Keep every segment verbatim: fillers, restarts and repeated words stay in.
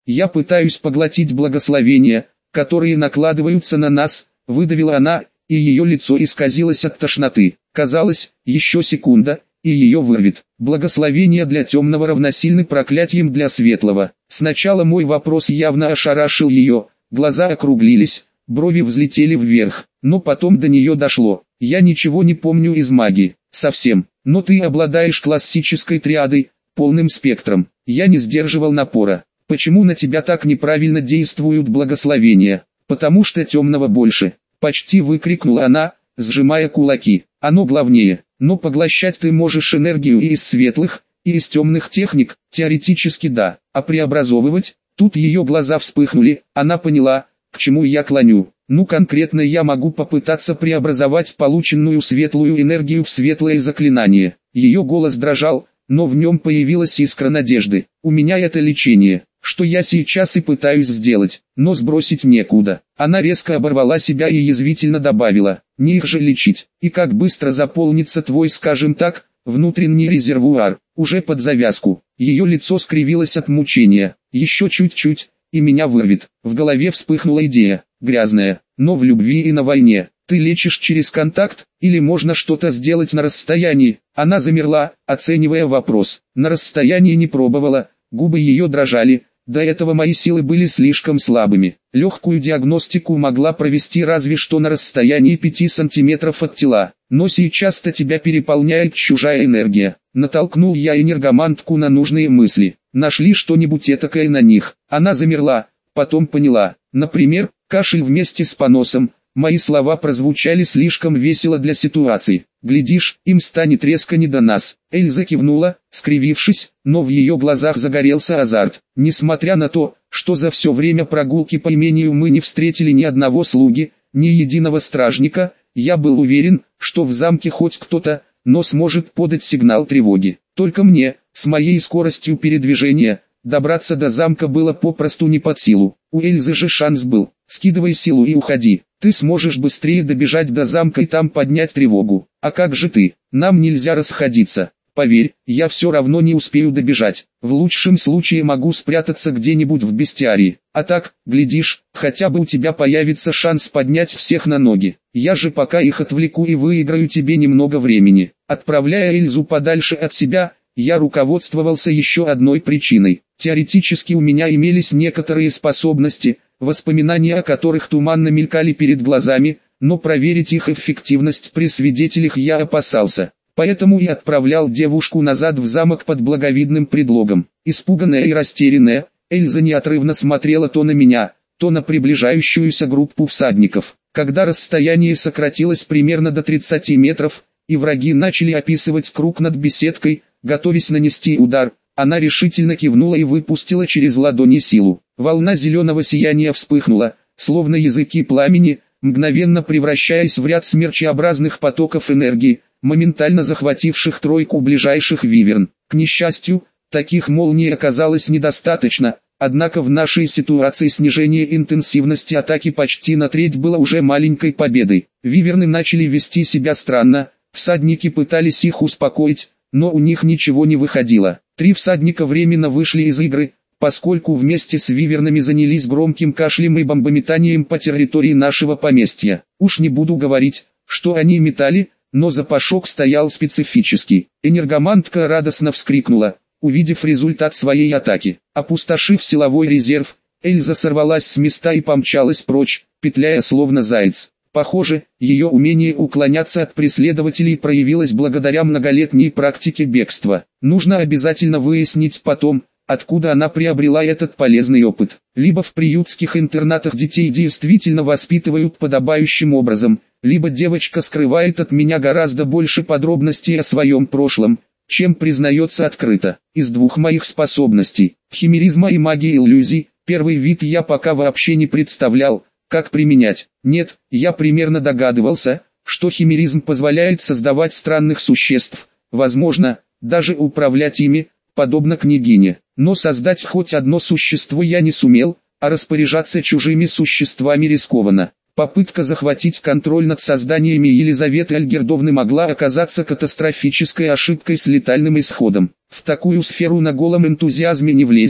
Я пытаюсь поглотить благословения, которые накладываются на нас, выдавила она, и ее лицо исказилось от тошноты. Казалось, еще секунда, и ее вырвет. Благословения для темного равносильны проклятиям для светлого. Сначала мой вопрос явно ошарашил ее, глаза округлились, брови взлетели вверх, но потом до нее дошло. Я ничего не помню из магии, совсем, но ты обладаешь классической триадой, полным спектром. Я не сдерживал напора. Почему на тебя так неправильно действуют благословения? Потому что темного больше. Почти выкрикнула она, сжимая кулаки. Оно главнее. Но поглощать ты можешь энергию и из светлых, и из темных техник, теоретически да. А преобразовывать? Тут ее глаза вспыхнули, она поняла, к чему я клоню. Ну конкретно я могу попытаться преобразовать полученную светлую энергию в светлое заклинание. Ее голос дрожал, но в нем появилась искра надежды. У меня это лечение, что я сейчас и пытаюсь сделать, но сбросить некуда. Она резко оборвала себя и язвительно добавила: не их же лечить. И как быстро заполнится твой, скажем так, внутренний резервуар, уже под завязку. Ее лицо скривилось от мучения. Еще чуть-чуть, и меня вырвет. В голове вспыхнула идея, грязная, но в любви и на войне. Ты лечишь через контакт, или можно что-то сделать на расстоянии? Она замерла, оценивая вопрос. На расстоянии не пробовала, губы ее дрожали, до этого мои силы были слишком слабыми. Легкую диагностику могла провести разве что на расстоянии пяти сантиметров от тела. Но сейчас-то тебя переполняет чужая энергия. Натолкнул я энергомантку на нужные мысли. Нашли что-нибудь этакое на них. Она замерла, потом поняла. Например, кашель вместе с поносом. Мои слова прозвучали слишком весело для ситуации. Глядишь, им станет резко не до нас. Эльза кивнула, скривившись, но в ее глазах загорелся азарт. Несмотря на то, что за все время прогулки по имению мы не встретили ни одного слуги, ни единого стражника, я был уверен, что в замке хоть кто-то, но сможет подать сигнал тревоги. Только мне, с моей скоростью передвижения, добраться до замка было попросту не под силу. У Эльзы же шанс был. Скидывай силу и уходи. Ты сможешь быстрее добежать до замка и там поднять тревогу. А как же ты? Нам нельзя расходиться. Поверь, я все равно не успею добежать. В лучшем случае могу спрятаться где-нибудь в бестиарии. А так, глядишь, хотя бы у тебя появится шанс поднять всех на ноги. Я же пока их отвлеку и выиграю тебе немного времени. Отправляя Эльзу подальше от себя, я руководствовался еще одной причиной. Теоретически у меня имелись некоторые способности, воспоминания о которых туманно мелькали перед глазами, но проверить их эффективность при свидетелях я опасался. Поэтому и отправлял девушку назад в замок под благовидным предлогом. Испуганная и растерянная, Эльза неотрывно смотрела то на меня, то на приближающуюся группу всадников. Когда расстояние сократилось примерно до тридцати метров, и враги начали описывать круг над беседкой, готовясь нанести удар, она решительно кивнула и выпустила через ладони силу. Волна зеленого сияния вспыхнула, словно языки пламени, мгновенно превращаясь в ряд смерчеобразных потоков энергии, моментально захвативших тройку ближайших виверн. К несчастью, таких молний оказалось недостаточно, однако в нашей ситуации снижение интенсивности атаки почти на треть было уже маленькой победой. Виверны начали вести себя странно, всадники пытались их успокоить, но у них ничего не выходило. Три всадника временно вышли из игры, поскольку вместе с вивернами занялись громким кашлем и бомбометанием по территории нашего поместья. Уж не буду говорить, что они метали, но запашок стоял специфический. Энергомантка радостно вскрикнула, увидев результат своей атаки. Опустошив силовой резерв, Эльза сорвалась с места и помчалась прочь, петляя словно заяц. Похоже, ее умение уклоняться от преследователей проявилось благодаря многолетней практике бегства. Нужно обязательно выяснить потом, откуда она приобрела этот полезный опыт. Либо в приютских интернатах детей действительно воспитывают подобающим образом, либо девочка скрывает от меня гораздо больше подробностей о своем прошлом, чем признается открыто. Из двух моих способностей, химеризма и магии иллюзий, первый вид я пока вообще не представлял, как применять. Нет, я примерно догадывался, что химеризм позволяет создавать странных существ, возможно, даже управлять ими, подобно княгине. Но создать хоть одно существо я не сумел, а распоряжаться чужими существами рискованно. Попытка захватить контроль над созданиями Елизаветы Альгердовны могла оказаться катастрофической ошибкой с летальным исходом. В такую сферу на голом энтузиазме не влезешь,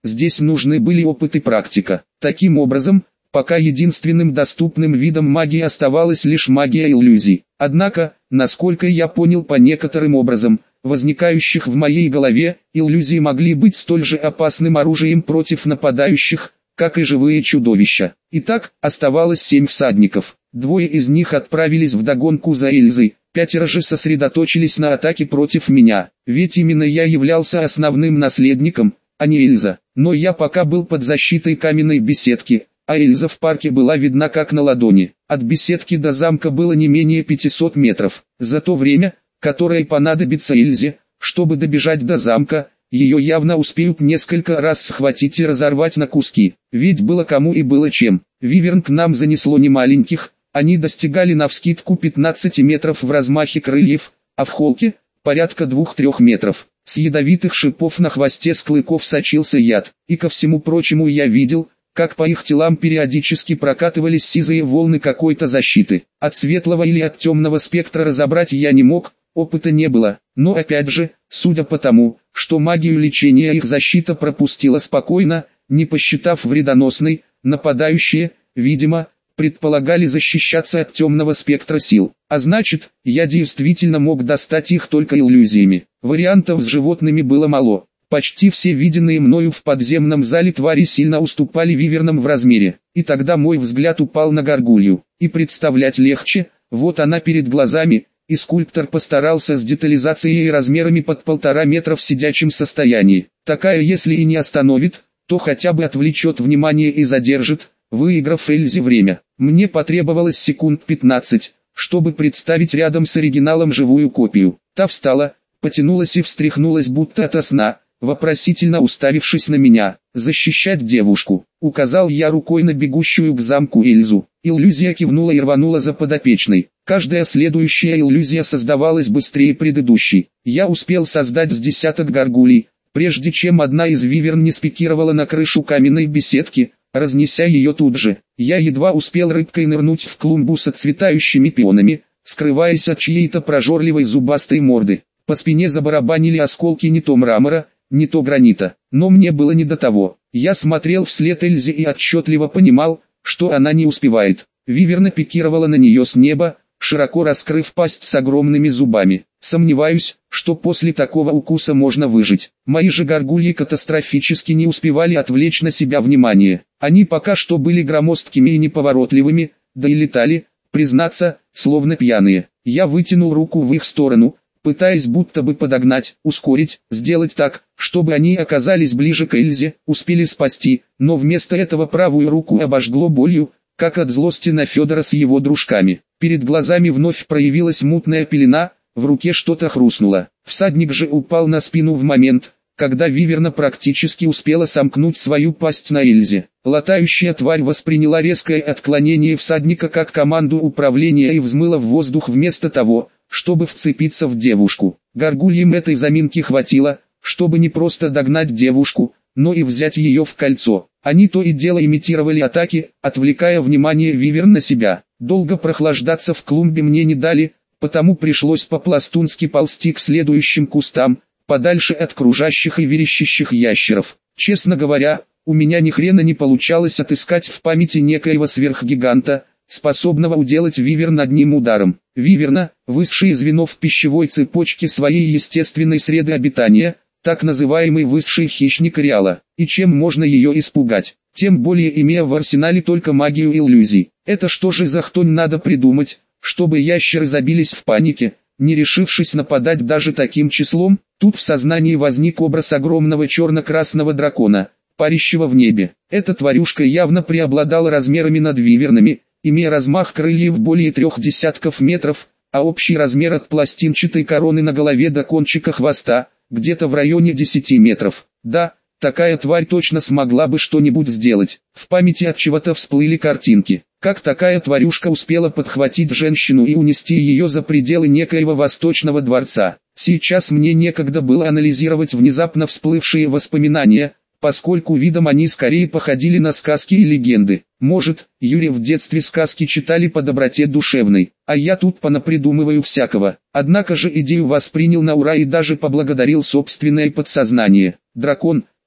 здесь нужны были опыт и практика. Таким образом, пока единственным доступным видом магии оставалась лишь магия иллюзий. Однако, насколько я понял по некоторым образом, возникающих в моей голове, иллюзии могли быть столь же опасным оружием против нападающих, как и живые чудовища. Итак, оставалось семь всадников. Двое из них отправились вдогонку за Эльзой, пятеро же сосредоточились на атаке против меня. Ведь именно я являлся основным наследником, а не Эльза. Но я пока был под защитой каменной беседки, а Эльза в парке была видна как на ладони. От беседки до замка было не менее пятисот метров. За то время, которое понадобится Эльзе, чтобы добежать до замка, ее явно успеют несколько раз схватить и разорвать на куски. Ведь было кому и было чем. Виверн к нам занесло немаленьких, они достигали навскидку пятнадцати метров в размахе крыльев, а в холке – порядка двух-трех метров. С ядовитых шипов на хвосте с клыков сочился яд, и ко всему прочему я видел, как по их телам периодически прокатывались сизые волны какой-то защиты. От светлого или от темного спектра разобрать я не мог, опыта не было, но опять же, судя по тому, что магию лечения их защита пропустила спокойно, не посчитав вредоносной, нападающие, видимо, предполагали защищаться от темного спектра сил. А значит, я действительно мог достать их только иллюзиями. Вариантов с животными было мало. Почти все виденные мною в подземном зале твари сильно уступали вивернам в размере. И тогда мой взгляд упал на горгулью. И представлять легче, вот она перед глазами, и скульптор постарался с детализацией и размерами под полтора метра в сидячем состоянии. Такая, если и не остановит, то хотя бы отвлечет внимание и задержит, выиграв Эльзе время. Мне потребовалось секунд пятнадцать, чтобы представить рядом с оригиналом живую копию. Та встала, потянулась и встряхнулась будто ото сна, вопросительно уставившись на меня. «Защищать девушку», — указал я рукой на бегущую к замку Эльзу. Иллюзия кивнула и рванула за подопечной. Каждая следующая иллюзия создавалась быстрее предыдущей. Я успел создать с десяток горгулей, прежде чем одна из виверн не спикировала на крышу каменной беседки, разнеся ее тут же. Я едва успел рыбкой нырнуть в клумбу с отцветающими пионами, скрываясь от чьей-то прожорливой зубастой морды. По спине забарабанили осколки не то мрамора, не то гранита, но мне было не до того. Я смотрел вслед Эльзе и отчетливо понимал, что она не успевает. Виверна пикировала на нее с неба, широко раскрыв пасть с огромными зубами. Сомневаюсь, что после такого укуса можно выжить. Мои же горгульи катастрофически не успевали отвлечь на себя внимание. Они пока что были громоздкими и неповоротливыми, да и летали, признаться, словно пьяные. Я вытянул руку в их сторону, пытаясь будто бы подогнать, ускорить, сделать так, чтобы они оказались ближе к Эльзе, успели спасти, но вместо этого правую руку обожгло болью, как от злости на Федора с его дружками. Перед глазами вновь проявилась мутная пелена, в руке что-то хрустнуло. Всадник же упал на спину в момент, когда виверна практически успела сомкнуть свою пасть на Эльзе. Латающая тварь восприняла резкое отклонение всадника как команду управления и взмыла в воздух вместо того, чтобы вцепиться в девушку. Горгульям этой заминки хватило, чтобы не просто догнать девушку, но и взять ее в кольцо. Они то и дело имитировали атаки, отвлекая внимание виверн на себя. Долго прохлаждаться в клумбе мне не дали, потому пришлось по-пластунски ползти к следующим кустам, подальше от кружащих и верещащих ящеров. Честно говоря, у меня ни хрена не получалось отыскать в памяти некоего сверхгиганта, способного уделать виверн одним ударом. Виверна – высшее звено в пищевой цепочке своей естественной среды обитания, так называемый высший хищник ареала. И чем можно ее испугать? Тем более имея в арсенале только магию иллюзий. Это что же за хтонь надо придумать, чтобы ящеры забились в панике, не решившись нападать даже таким числом? Тут в сознании возник образ огромного черно-красного дракона, парящего в небе. Эта тварюшка явно преобладала размерами над вивернами, имея размах крыльев более трех десятков метров, а общий размер от пластинчатой короны на голове до кончика хвоста, где-то в районе десяти метров. Да, такая тварь точно смогла бы что-нибудь сделать. В памяти от чего-то всплыли картинки, как такая тварюшка успела подхватить женщину и унести ее за пределы некоего восточного дворца. Сейчас мне некогда было анализировать внезапно всплывшие воспоминания, поскольку видом они скорее походили на сказки и легенды. Может, Юре в детстве сказки читали по доброте душевной, а я тут понапридумываю всякого. Однако же идею воспринял на ура и даже поблагодарил собственное подсознание. Дракон,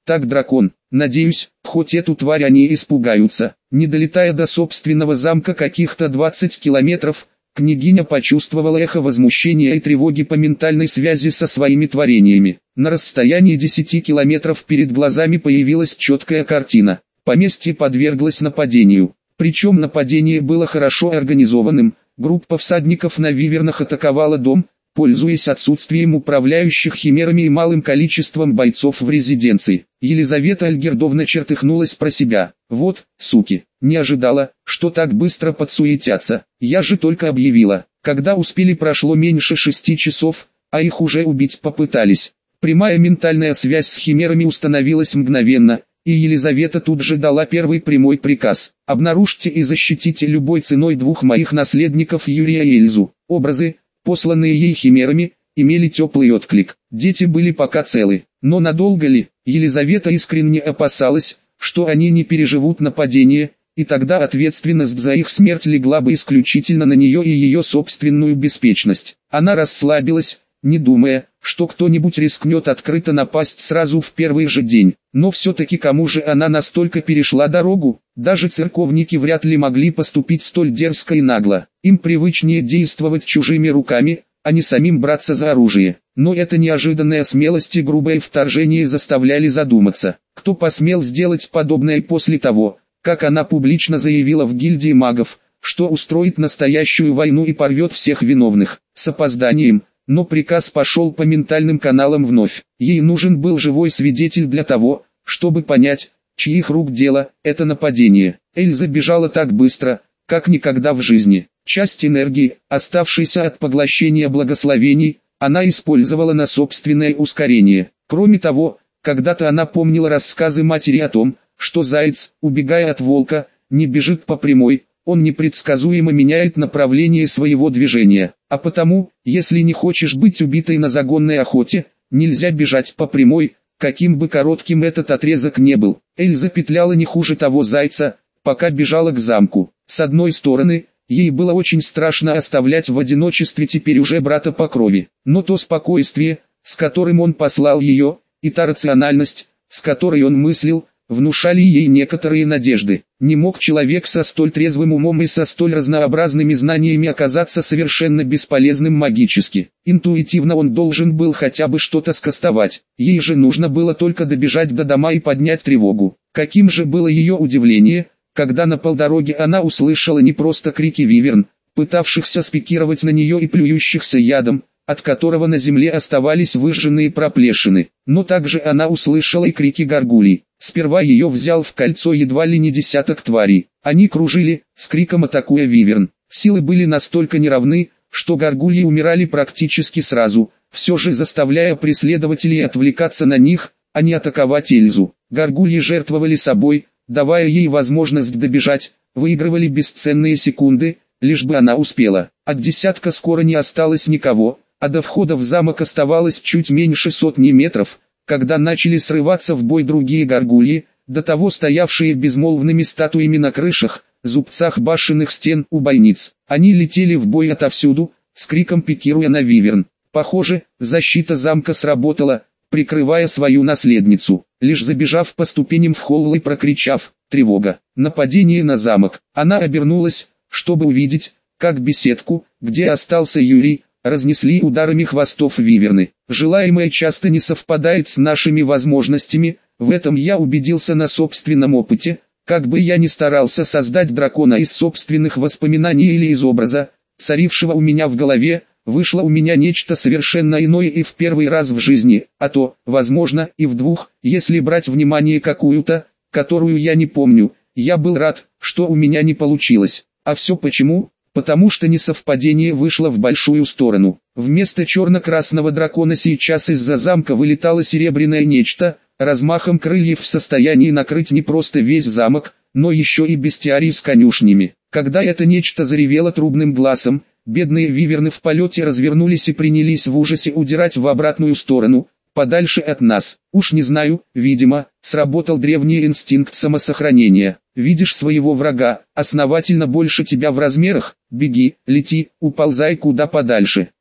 Так дракон. Надеюсь, хоть эту тварь они испугаются. Не долетая до собственного замка каких-то двадцать километров, княгиня почувствовала эхо возмущения и тревоги по ментальной связи со своими творениями. На расстоянии десяти километров перед глазами появилась четкая картина. Поместье подверглось нападению. Причем нападение было хорошо организованным. Группа всадников на вивернах атаковала дом, пользуясь отсутствием управляющих химерами и малым количеством бойцов в резиденции. Елизавета Альгердовна чертыхнулась про себя. Вот, суки, не ожидала, что так быстро подсуетятся. Я же только объявила. Когда успели, прошло меньше шести часов, а их уже убить попытались. Прямая ментальная связь с химерами установилась мгновенно, и Елизавета тут же дала первый прямой приказ. Обнаружьте и защитите любой ценой двух моих наследников Юрия и Эльзу. Образы, посланные ей химерами, имели теплый отклик. Дети были пока целы. Но надолго ли? Елизавета искренне опасалась, что они не переживут нападение, и тогда ответственность за их смерть легла бы исключительно на нее и ее собственную беспечность. Она расслабилась, не думая, что кто-нибудь рискнет открыто напасть сразу в первый же день. Но все-таки кому же она настолько перешла дорогу? Даже церковники вряд ли могли поступить столь дерзко и нагло. Им привычнее действовать чужими руками, а не самим браться за оружие. Но эта неожиданная смелость и грубое вторжение заставляли задуматься. Кто посмел сделать подобное после того, как она публично заявила в гильдии магов, что устроит настоящую войну и порвет всех виновных? С опозданием, но приказ пошел по ментальным каналам вновь. Ей нужен был живой свидетель для того, чтобы понять, чьих рук дело это нападение. Эльза бежала так быстро, как никогда в жизни. Часть энергии, оставшейся от поглощения благословений, она использовала на собственное ускорение. Кроме того, когда-то она помнила рассказы матери о том, что заяц, убегая от волка, не бежит по прямой, он непредсказуемо меняет направление своего движения. А потому, если не хочешь быть убитой на загонной охоте, нельзя бежать по прямой, каким бы коротким этот отрезок не был. Эльза петляла не хуже того зайца, пока бежала к замку. С одной стороны, ей было очень страшно оставлять в одиночестве теперь уже брата по крови. Но то спокойствие, с которым он послал ее, и та рациональность, с которой он мыслил, внушали ей некоторые надежды. Не мог человек со столь трезвым умом и со столь разнообразными знаниями оказаться совершенно бесполезным магически. Интуитивно он должен был хотя бы что-то скостовать. Ей же нужно было только добежать до дома и поднять тревогу. Каким же было ее удивление, когда на полдороге она услышала не просто крики виверн, пытавшихся спикировать на нее и плюющихся ядом, от которого на земле оставались выжженные проплешины, но также она услышала и крики горгулей. Сперва ее взял в кольцо едва ли не десяток тварей. Они кружили, с криком атакуя виверн. Силы были настолько неравны, что горгульи умирали практически сразу, все же заставляя преследователей отвлекаться на них, а не атаковать Эльзу. Горгульи жертвовали собой, давая ей возможность добежать, выигрывали бесценные секунды, лишь бы она успела. От десятка скоро не осталось никого, а до входа в замок оставалось чуть меньше сотни метров, когда начали срываться в бой другие горгульи, до того стоявшие безмолвными статуями на крышах, зубцах башенных стен у бойниц. Они летели в бой отовсюду, с криком пикируя на виверн. Похоже, защита замка сработала, прикрывая свою наследницу. Лишь забежав по ступеням в холл и прокричав «Тревога! Нападение на замок!», она обернулась, чтобы увидеть, как беседку, где остался Юрий, разнесли ударами хвостов виверны. Желаемое часто не совпадает с нашими возможностями, в этом я убедился на собственном опыте. Как бы я ни старался создать дракона из собственных воспоминаний или из образа, царившего у меня в голове, вышло у меня нечто совершенно иное и в первый раз в жизни, а то, возможно, и в двух, если брать внимание какую-то, которую я не помню. Я был рад, что у меня не получилось. А все почему? Потому что несовпадение вышло в большую сторону. Вместо черно-красного дракона сейчас из-за замка вылетало серебряное нечто, размахом крыльев в состоянии накрыть не просто весь замок, но еще и бестиарий с конюшнями. Когда это нечто заревело трубным глазом, бедные виверны в полете развернулись и принялись в ужасе удирать в обратную сторону, подальше от нас. Уж не знаю, видимо, сработал древний инстинкт самосохранения. Видишь своего врага, основательно больше тебя в размерах, беги, лети, уползай куда подальше.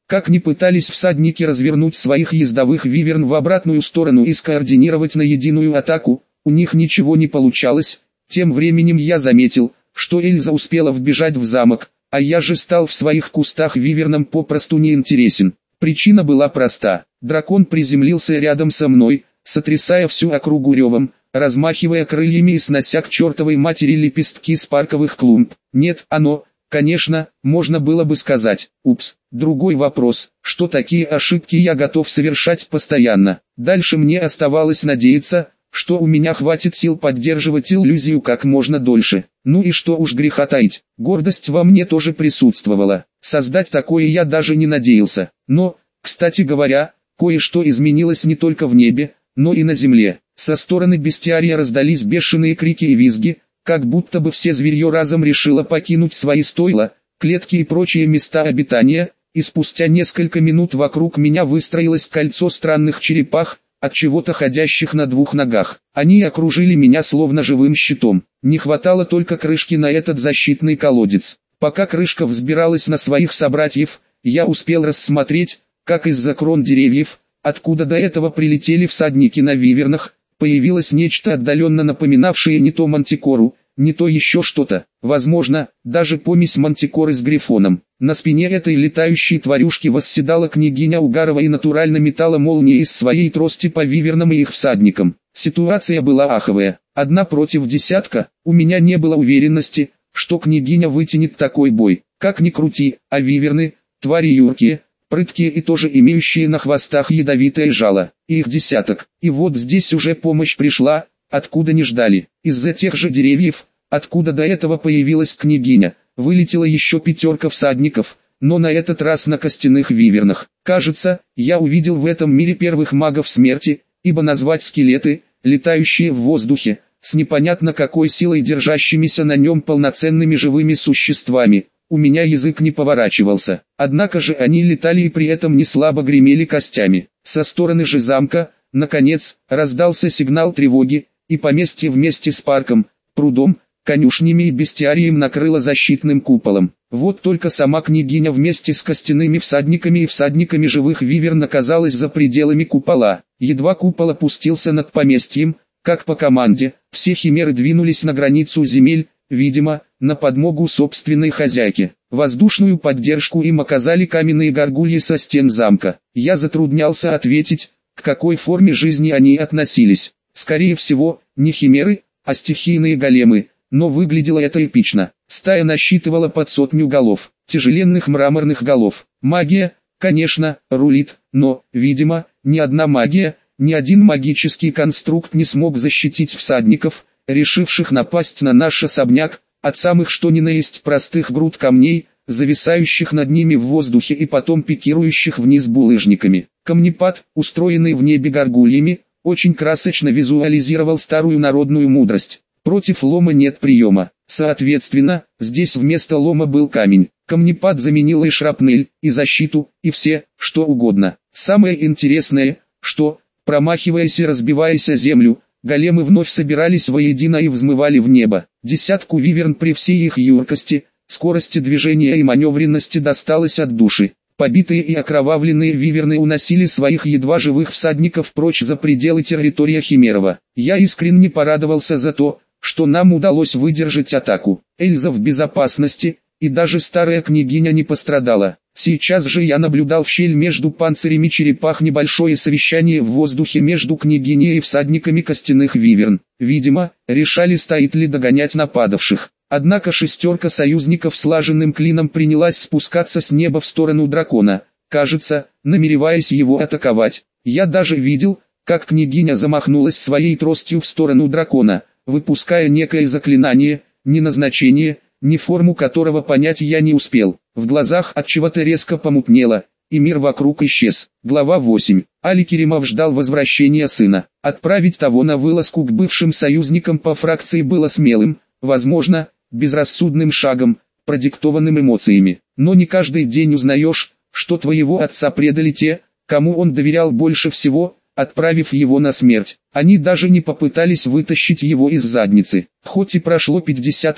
Как ни пытались всадники развернуть своих ездовых виверн в обратную сторону и скоординировать на единую атаку, у них ничего не получалось. Тем временем я заметил, что Эльза успела вбежать в замок, а я же стал в своих кустах вивернам попросту неинтересен. Причина была проста. Дракон приземлился рядом со мной, сотрясая всю округу ревом, размахивая крыльями и снося к чертовой матери лепестки с парковых клумб. Нет, оно, конечно, можно было бы сказать, упс. Другой вопрос, что такие ошибки я готов совершать постоянно. Дальше мне оставалось надеяться, что у меня хватит сил поддерживать иллюзию как можно дольше. Ну и что уж греха таить, гордость во мне тоже присутствовала. Создать такое я даже не надеялся. Но, кстати говоря, кое-что изменилось не только в небе, но и на земле. Со стороны бестиария раздались бешеные крики и визги, как будто бы все зверье разом решило покинуть свои стойла, клетки и прочие места обитания, и спустя несколько минут вокруг меня выстроилось кольцо странных черепах, от чего-то ходящих на двух ногах. Они окружили меня словно живым щитом. Не хватало только крышки на этот защитный колодец. Пока крышка взбиралась на своих собратьев, я успел рассмотреть, как из-за крон деревьев, откуда до этого прилетели всадники на вивернах, появилось нечто отдаленно напоминавшее не то мантикору, не то еще что-то, возможно, даже помесь мантикоры с грифоном. На спине этой летающей тварюшки восседала княгиня Угарова и натурально метала молнии из своей трости по вивернам и их всадникам. Ситуация была аховая, одна против десятка, у меня не было уверенности, что княгиня вытянет такой бой. Как ни крути, а виверны, твари юркие, прыткие и тоже имеющие на хвостах ядовитое жало, и их десяток. И вот здесь уже помощь пришла, откуда не ждали. Из-за тех же деревьев, откуда до этого появилась княгиня, вылетела еще пятерка всадников, но на этот раз на костяных вивернах. Кажется, я увидел в этом мире первых магов смерти, ибо назвать скелеты, летающие в воздухе, с непонятно какой силой держащимися на нем полноценными живыми существами, у меня язык не поворачивался. Однако же они летали и при этом не слабо гремели костями. Со стороны же замка, наконец, раздался сигнал тревоги, и поместье вместе с парком, прудом, конюшнями и бестиарием накрыло защитным куполом. Вот только сама княгиня вместе с костяными всадниками и всадниками живых виверн оказалась за пределами купола. Едва купол опустился над поместьем, как по команде, все химеры двинулись на границу земель, видимо, на подмогу собственной хозяйке. Воздушную поддержку им оказали каменные горгульи со стен замка. Я затруднялся ответить, к какой форме жизни они относились. Скорее всего, не химеры, а стихийные големы, но выглядело это эпично. Стая насчитывала под сотню голов, тяжеленных мраморных голов. Магия, конечно, рулит, но, видимо, ни одна магия, ни один магический конструкт не смог защитить всадников, решивших напасть на наш особняк, от самых что ни на есть простых груд камней, зависающих над ними в воздухе и потом пикирующих вниз булыжниками. Камнепад, устроенный в небе горгульями, очень красочно визуализировал старую народную мудрость. Против лома нет приема. Соответственно, здесь вместо лома был камень. Камнепад заменил и шрапнель, и защиту, и все, что угодно. Самое интересное, что, промахиваясь и разбиваясь о землю, големы вновь собирались воедино и взмывали в небо. Десятку виверн при всей их юркости, скорости движения и маневренности досталось от души. Побитые и окровавленные виверны уносили своих едва живых всадников прочь за пределы территории Химерова. Я искренне порадовался за то, что нам удалось выдержать атаку. Эльза в безопасности, и даже старая княгиня не пострадала. Сейчас же я наблюдал в щель между панцирями черепах небольшое совещание в воздухе между княгиней и всадниками костяных виверн. Видимо, решали, стоит ли догонять нападавших. Однако шестерка союзников слаженным клином принялась спускаться с неба в сторону дракона, кажется, намереваясь его атаковать. Я даже видел, как княгиня замахнулась своей тростью в сторону дракона, выпуская некое заклинание, ни назначение, ни форму которого понять я не успел. В глазах от чего-то резко помутнело, и мир вокруг исчез. Глава восемь. Али Керимов ждал возвращения сына. Отправить того на вылазку к бывшим союзникам по фракции было смелым, возможно, безрассудным шагом, продиктованным эмоциями. Но не каждый день узнаешь, что твоего отца предали те, кому он доверял больше всего, отправив его на смерть. Они даже не попытались вытащить его из задницы. Хоть и прошло пятьдесят лет,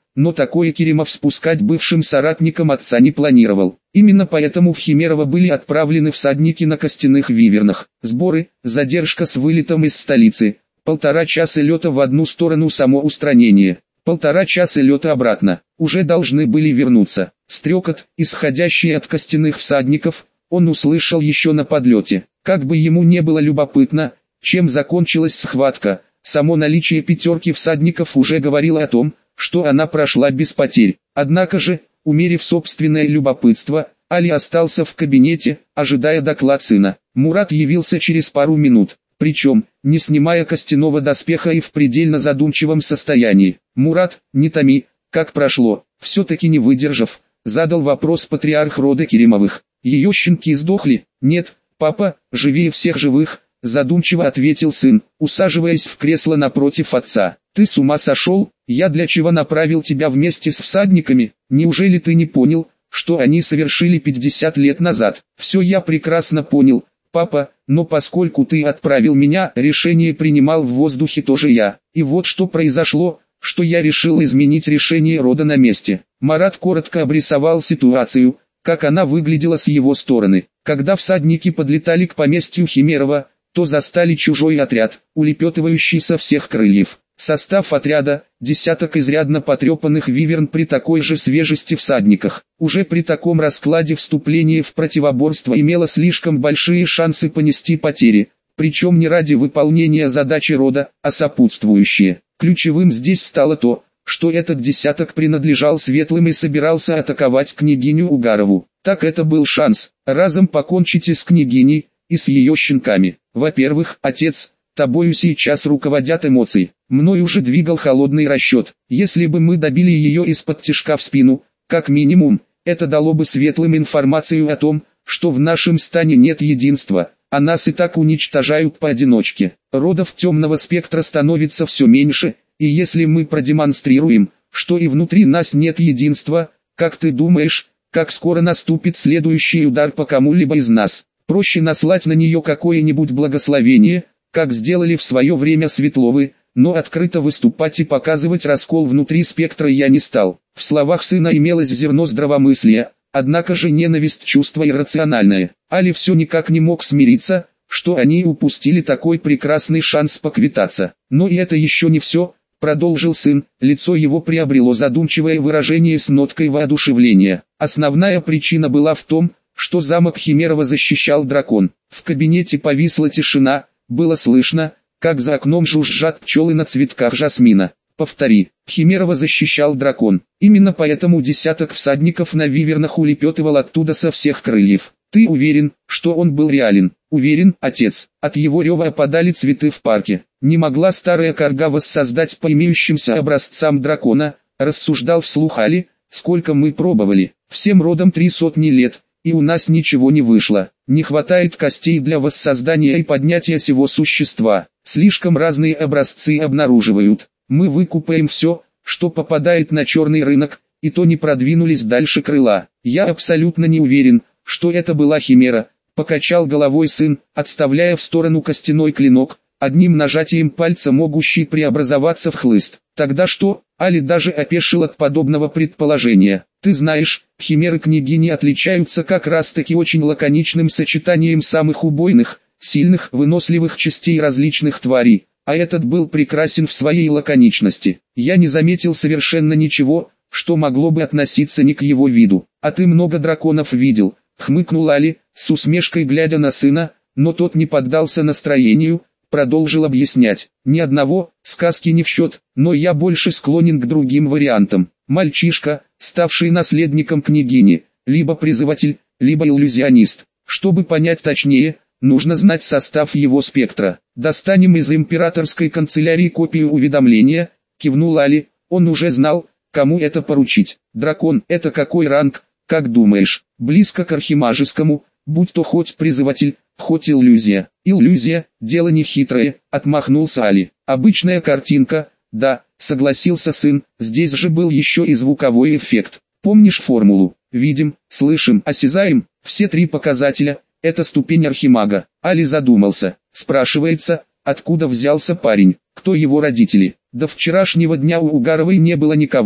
но такое Керимов спускать бывшим соратникам отца не планировал. Именно поэтому в Химерово были отправлены всадники на костяных вивернах. Сборы, задержка с вылетом из столицы, полтора часа лета в одну сторону, само устранение, полтора часа лета обратно, уже должны были вернуться. Стрекот, исходящий от костяных всадников, он услышал еще на подлете. Как бы ему не было любопытно, чем закончилась схватка, само наличие пятерки всадников уже говорило о том, что она прошла без потерь. Однако же, умерив собственное любопытство, Али остался в кабинете, ожидая доклад сына. Мурат явился через пару минут, причем, не снимая костяного доспеха и в предельно задумчивом состоянии. «Мурат, не томи, как прошло?» Все-таки не выдержав, задал вопрос патриарх рода Керимовых. «Ее щенки сдохли?» «Нет, папа, живее всех живых», задумчиво ответил сын, усаживаясь в кресло напротив отца. «Ты с ума сошел? Я для чего направил тебя вместе с всадниками? Неужели ты не понял, что они совершили пятьдесят лет назад?» «Все я прекрасно понял, папа, но поскольку ты отправил меня, решение принимал в воздухе тоже я. И вот что произошло, что я решил изменить решение рода на месте». Марат коротко обрисовал ситуацию, как она выглядела с его стороны. Когда всадники подлетали к поместью Химерова, то застали чужой отряд, улепетывающий со всех крыльев. Состав отряда – десяток изрядно потрепанных виверн при такой же свежести всадниках. Уже при таком раскладе вступление в противоборство имело слишком большие шансы понести потери, причем не ради выполнения задачи рода, а сопутствующие. Ключевым здесь стало то, что этот десяток принадлежал светлым и собирался атаковать княгиню Угарову. Так это был шанс разом покончить и с княгиней, и с ее щенками. Во-первых, отец, тобою сейчас руководят эмоции. Мной уже двигал холодный расчет. Если бы мы добили ее из-под тишка в спину, как минимум, это дало бы светлым информацию о том, что в нашем стане нет единства, а нас и так уничтожают поодиночке. Родов темного спектра становится все меньше, и если мы продемонстрируем, что и внутри нас нет единства, как ты думаешь, как скоро наступит следующий удар по кому-либо из нас? Проще наслать на нее какое-нибудь благословение, как сделали в свое время Светловы, но открыто выступать и показывать раскол внутри спектра я не стал. В словах сына имелось зерно здравомыслия, однако же ненависть чувство иррациональное. Али все никак не мог смириться, что они упустили такой прекрасный шанс поквитаться. Но и это еще не все, продолжил сын, лицо его приобрело задумчивое выражение с ноткой воодушевления. Основная причина была в том, что замок Химерова защищал дракон. В кабинете повисла тишина, было слышно, как за окном жужжат пчелы на цветках жасмина. Повтори, Химерова защищал дракон. Именно поэтому десяток всадников на вивернах улепетывал оттуда со всех крыльев. Ты уверен, что он был реален? Уверен, отец. От его рева опадали цветы в парке. Не могла старая карга воссоздать по имеющимся образцам дракона, рассуждал вслух Али, сколько мы пробовали. Всем родом три сотни лет, и у нас ничего не вышло. Не хватает костей для воссоздания и поднятия сего существа. Слишком разные образцы обнаруживают. Мы выкупаем все, что попадает на черный рынок, и то не продвинулись дальше крыла. Я абсолютно не уверен, что это была химера, покачал головой сын, отставляя в сторону костяной клинок, одним нажатием пальца могущий преобразоваться в хлыст. Тогда что? Али даже опешил от подобного предположения. Ты знаешь, химеры княгини отличаются как раз таки очень лаконичным сочетанием самых убойных, сильных, выносливых частей различных тварей, а этот был прекрасен в своей лаконичности. Я не заметил совершенно ничего, что могло бы относиться не к его виду. А ты много драконов видел, хмыкнул Али, с усмешкой глядя на сына, но тот не поддался настроению, продолжил объяснять. Ни одного, сказки не в счет, но я больше склонен к другим вариантам. Мальчишка, ставший наследником княгини, либо призыватель, либо иллюзионист. Чтобы понять точнее, нужно знать состав его спектра. Достанем из императорской канцелярии копию уведомления, кивнул Али, он уже знал, кому это поручить. Дракон, это какой ранг, как думаешь? Близко к архимажескому, будь то хоть призыватель, хоть иллюзия. Иллюзия, дело не хитрое, отмахнулся Али. Обычная картинка, да, согласился сын, здесь же был еще и звуковой эффект. Помнишь формулу? Видим, слышим, осязаем, все три показателя, это ступень архимага. Али задумался, спрашивается, откуда взялся парень, кто его родители. До вчерашнего дня у Угаровой не было никого,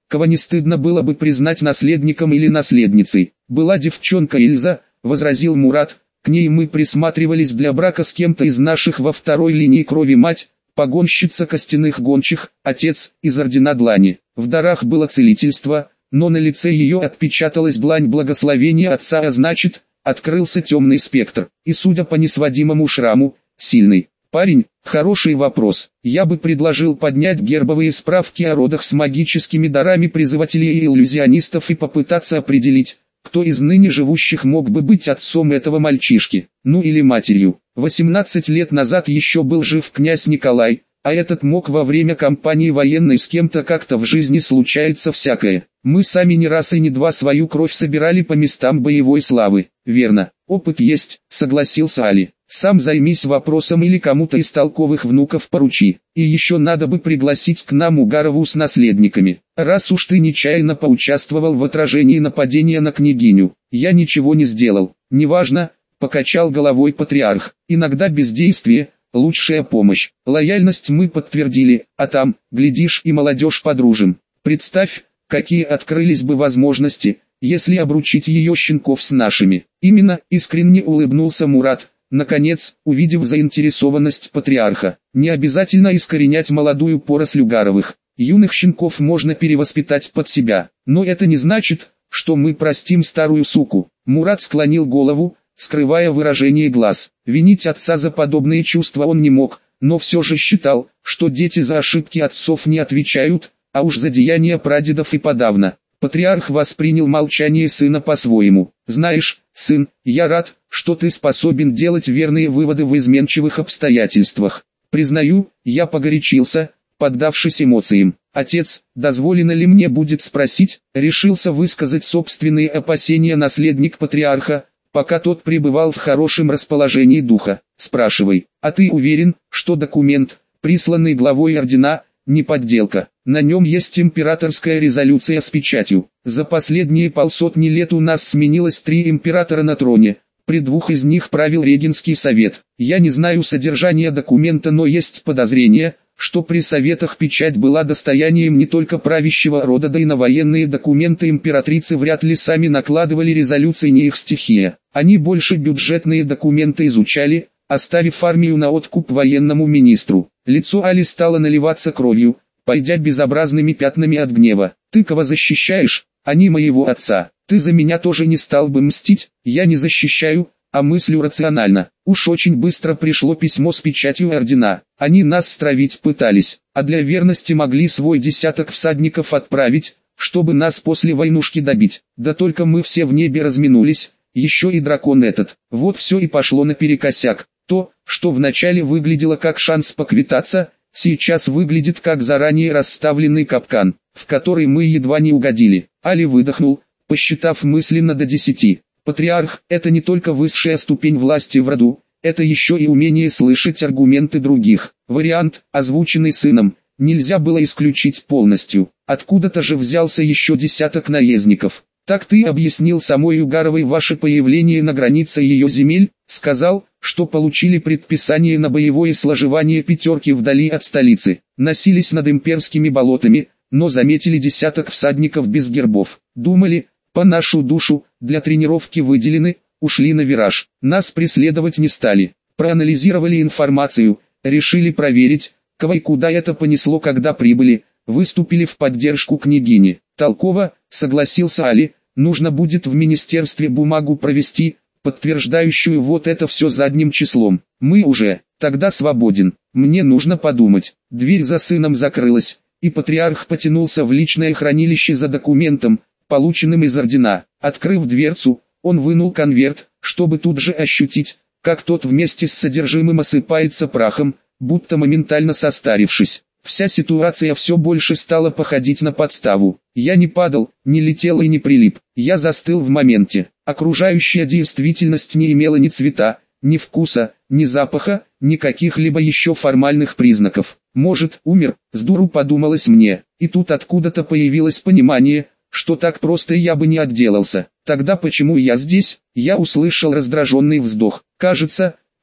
кого не стыдно было бы признать наследником или наследницей. Была девчонка Эльза, возразил Мурат, к ней мы присматривались для брака с кем-то из наших во второй линии крови. Мать, погонщица костяных гончих, отец, из ордена Длани. В дарах было целительство, но на лице ее отпечаталась длань благословения отца, а значит, открылся темный спектр, и судя по несводимому шраму, сильный. Парень, хороший вопрос. Я бы предложил поднять гербовые справки о родах с магическими дарами призывателей и иллюзионистов и попытаться определить, кто из ныне живущих мог бы быть отцом этого мальчишки, ну или матерью. восемнадцать лет назад еще был жив князь Николай, а этот мог во время кампании военной с кем-то как-то в жизни случается всякое. Мы сами не раз и не два свою кровь собирали по местам боевой славы. Верно, опыт есть, согласился Али. Сам займись вопросом или кому-то из толковых внуков поручи. И еще надо бы пригласить к нам Угарову с наследниками. Раз уж ты нечаянно поучаствовал в отражении нападения на княгиню, я ничего не сделал. Неважно, покачал головой патриарх. Иногда бездействие – лучшая помощь. Лояльность мы подтвердили, а там, глядишь, и молодежь подружим. Представь, какие открылись бы возможности, если обручить ее щенков с нашими. Именно, искренне улыбнулся Мурат. Наконец, увидев заинтересованность патриарха, не обязательно искоренять молодую поросль Угаровых. Юных щенков можно перевоспитать под себя, но это не значит, что мы простим старую суку. Мурат склонил голову, скрывая выражение глаз. Винить отца за подобные чувства он не мог, но все же считал, что дети за ошибки отцов не отвечают, а уж за деяния прадедов и подавно. Патриарх воспринял молчание сына по-своему. «Знаешь, сын, я рад, что ты способен делать верные выводы в изменчивых обстоятельствах. Признаю, я погорячился, поддавшись эмоциям. Отец, дозволено ли мне будет спросить?» Решился высказать собственные опасения наследник патриарха, пока тот пребывал в хорошем расположении духа. «Спрашивай, а ты уверен, что документ, присланный главой ордена, не подделка? На нем есть императорская резолюция с печатью. За последние полсотни лет у нас сменилось три императора на троне. При двух из них правил Регенский совет. Я не знаю содержания документа, но есть подозрение, что при советах печать была достоянием не только правящего рода, да и на военные документы императрицы вряд ли сами накладывали резолюции, не их стихия. Они больше бюджетные документы изучали, оставив армию на откуп военному министру. Лицо Али стало наливаться кровью, пойдя безобразными пятнами от гнева. «Ты кого защищаешь, а не моего отца? Ты за меня тоже не стал бы мстить?» «Я не защищаю, а мыслю рационально. Уж очень быстро пришло письмо с печатью ордена. Они нас стравить пытались, а для верности могли свой десяток всадников отправить, чтобы нас после войнушки добить. Да только мы все в небе разминулись, еще и дракон этот. Вот все и пошло наперекосяк. То, что вначале выглядело как шанс поквитаться, сейчас выглядит как заранее расставленный капкан, в который мы едва не угодили». Али выдохнул, посчитав мысленно до десяти. Патриарх – это не только высшая ступень власти в роду, это еще и умение слышать аргументы других. Вариант, озвученный сыном, нельзя было исключить полностью. Откуда-то же взялся еще десяток наездников. «Так ты объяснил самой Угаровой ваше появление на границе ее земель?» «Сказал, что получили предписание на боевое сложевание пятерки вдали от столицы. Носились над имперскими болотами, но заметили десяток всадников без гербов. Думали, по нашу душу, для тренировки выделены, ушли на вираж. Нас преследовать не стали. Проанализировали информацию, решили проверить, кого и куда это понесло, когда прибыли, выступили в поддержку княгини». «Толково», согласился Али, «нужно будет в министерстве бумагу провести, подтверждающую вот это все задним числом. Мы уже, тогда свободен. Мне нужно подумать». Дверь за сыном закрылась, и патриарх потянулся в личное хранилище за документом, полученным из ордена. Открыв дверцу, он вынул конверт, чтобы тут же ощутить, как тот вместе с содержимым осыпается прахом, будто моментально состарившись. Вся ситуация все больше стала походить на подставу. Я не падал, не летел и не прилип. Я застыл в моменте. Окружающая действительность не имела ни цвета, ни вкуса, ни запаха, ни каких-либо еще формальных признаков. Может, умер, сдуру подумалось мне. И тут откуда-то появилось понимание, что так просто я бы не отделался. Тогда почему я здесь? Я услышал раздраженный вздох. Кажется,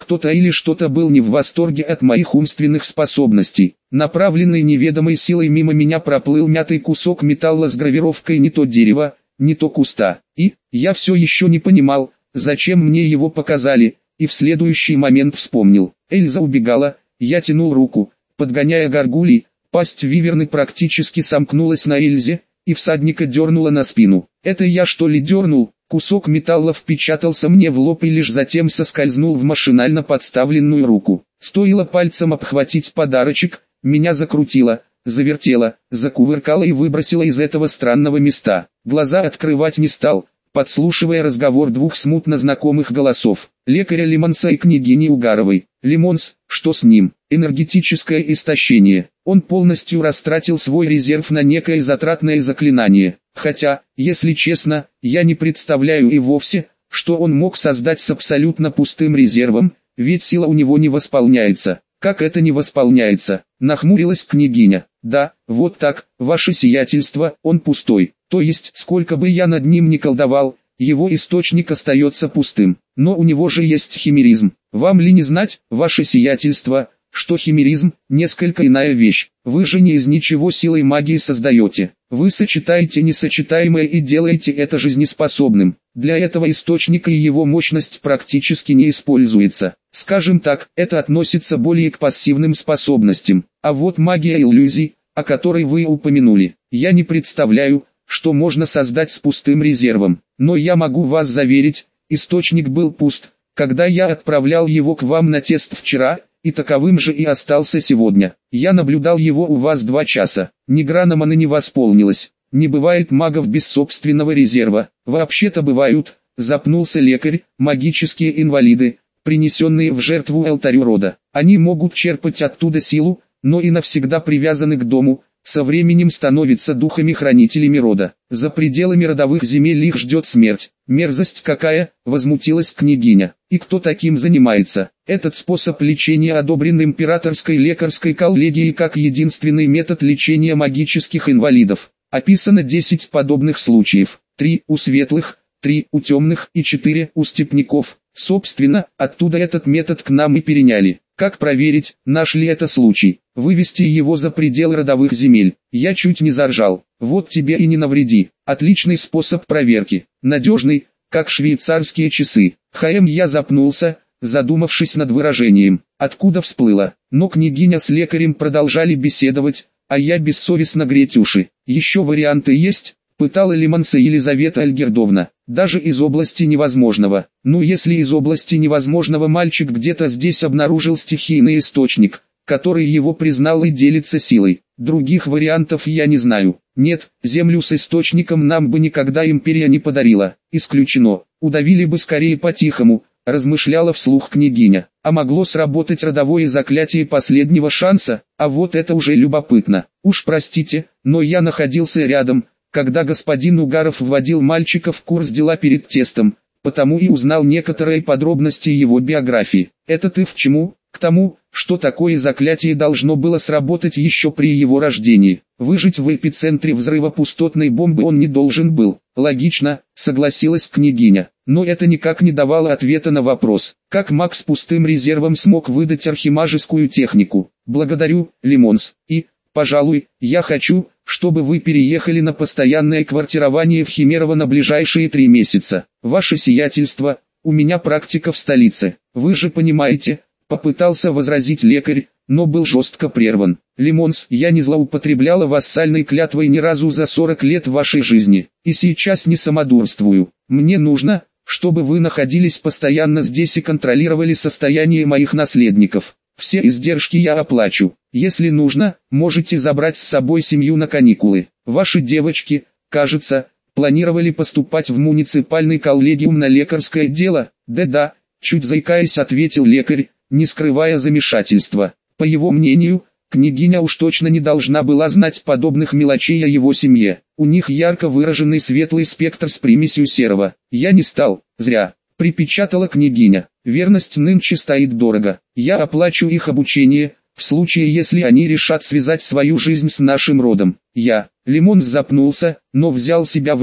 Кто-то или что-то был не в восторге от моих умственных способностей. Направленный неведомой силой мимо меня проплыл мятый кусок металла с гравировкой не то дерева, не то куста. И, я все еще не понимал, зачем мне его показали, и в следующий момент вспомнил. Эльза убегала, я тянул руку, подгоняя горгулей, пасть виверны практически сомкнулась на Эльзе, и всадника дернула на спину. Это я что ли дернул? Кусок металла впечатался мне в лоб и лишь затем соскользнул в машинально подставленную руку. Стоило пальцем обхватить подарочек, меня закрутило, завертело, закувыркало и выбросило из этого странного места. Глаза открывать не стал, подслушивая разговор двух смутно знакомых голосов. Лекаря Лимонса и княгини Угаровой. Лимонс, что с ним? Энергетическое истощение. Он полностью растратил свой резерв на некое затратное заклинание. Хотя, если честно, я не представляю и вовсе, что он мог создать с абсолютно пустым резервом, ведь сила у него не восполняется. Как это не восполняется? Нахмурилась княгиня. Да, вот так, ваше сиятельство, он пустой. То есть, сколько бы я над ним ни колдовал, его источник остается пустым. Но у него же есть химеризм. Вам ли не знать, ваше сиятельство, что химеризм – несколько иная вещь. Вы же не из ничего силой магии создаете. Вы сочетаете несочетаемое и делаете это жизнеспособным. Для этого источника и его мощность практически не используется. Скажем так, это относится более к пассивным способностям. А вот магия иллюзий, о которой вы упомянули, я не представляю, что можно создать с пустым резервом. Но я могу вас заверить, источник был пуст, когда я отправлял его к вам на тест вчера, и таковым же и остался сегодня. Я наблюдал его у вас два часа. Ни грана маны не восполнилось. Не бывает магов без собственного резерва. Вообще-то бывают, запнулся лекарь, магические инвалиды, принесенные в жертву алтарю рода. Они могут черпать оттуда силу, но и навсегда привязаны к дому, со временем становятся духами-хранителями рода. За пределами родовых земель их ждет смерть. Мерзость какая, возмутилась княгиня. И кто таким занимается? Этот способ лечения одобрен императорской лекарской коллегией как единственный метод лечения магических инвалидов. Описано десять подобных случаев. три у светлых, три у темных и четыре у степняков. Собственно, оттуда этот метод к нам и переняли. Как проверить, наш ли это случай? Вывести его за пределы родовых земель. Я чуть не заржал. Вот тебе и не навреди. Отличный способ проверки. Надежный, как швейцарские часы. Хм, я запнулся, задумавшись над выражением. Откуда всплыло? Но княгиня с лекарем продолжали беседовать, а я бессовестно греть уши. Еще варианты есть? Пытала Лимонса Елизавета Альгердовна. Даже из области невозможного. Ну если из области невозможного мальчик где-то здесь обнаружил стихийный источник, который его признал и делится силой. Других вариантов я не знаю. Нет, землю с источником нам бы никогда империя не подарила. Исключено. Удавили бы скорее по-тихому, размышляла вслух княгиня. А могло сработать родовое заклятие последнего шанса? А вот это уже любопытно. Уж простите, но я находился рядом, когда господин Угаров вводил мальчика в курс дела перед тестом, потому и узнал некоторые подробности его биографии. Это ты к чему? К тому, что такое заклятие должно было сработать еще при его рождении. Выжить в эпицентре взрыва пустотной бомбы он не должен был. Логично, согласилась княгиня. Но это никак не давало ответа на вопрос, как маг с пустым резервом смог выдать архимажескую технику. Благодарю, Лимонс, и, пожалуй, я хочу, чтобы вы переехали на постоянное квартирование в Химерово на ближайшие три месяца. Ваше сиятельство, у меня практика в столице. Вы же понимаете, попытался возразить лекарь, но был жестко прерван. Лимонс, я не злоупотребляла вассальной клятвой ни разу за сорок лет вашей жизни, и сейчас не самодурствую. Мне нужно, чтобы вы находились постоянно здесь и контролировали состояние моих наследников. Все издержки я оплачу. Если нужно, можете забрать с собой семью на каникулы. Ваши девочки, кажется, планировали поступать в муниципальный коллегиум на лекарское дело. Да-да, чуть заикаясь ответил лекарь, не скрывая замешательства. По его мнению, княгиня уж точно не должна была знать подобных мелочей о его семье. У них ярко выраженный светлый спектр с примесью серого. Я не стал, зря, припечатала княгиня. Верность нынче стоит дорого. Я оплачу их обучение, в случае если они решат связать свою жизнь с нашим родом. Я, Лимон запнулся, но взял себя в руки.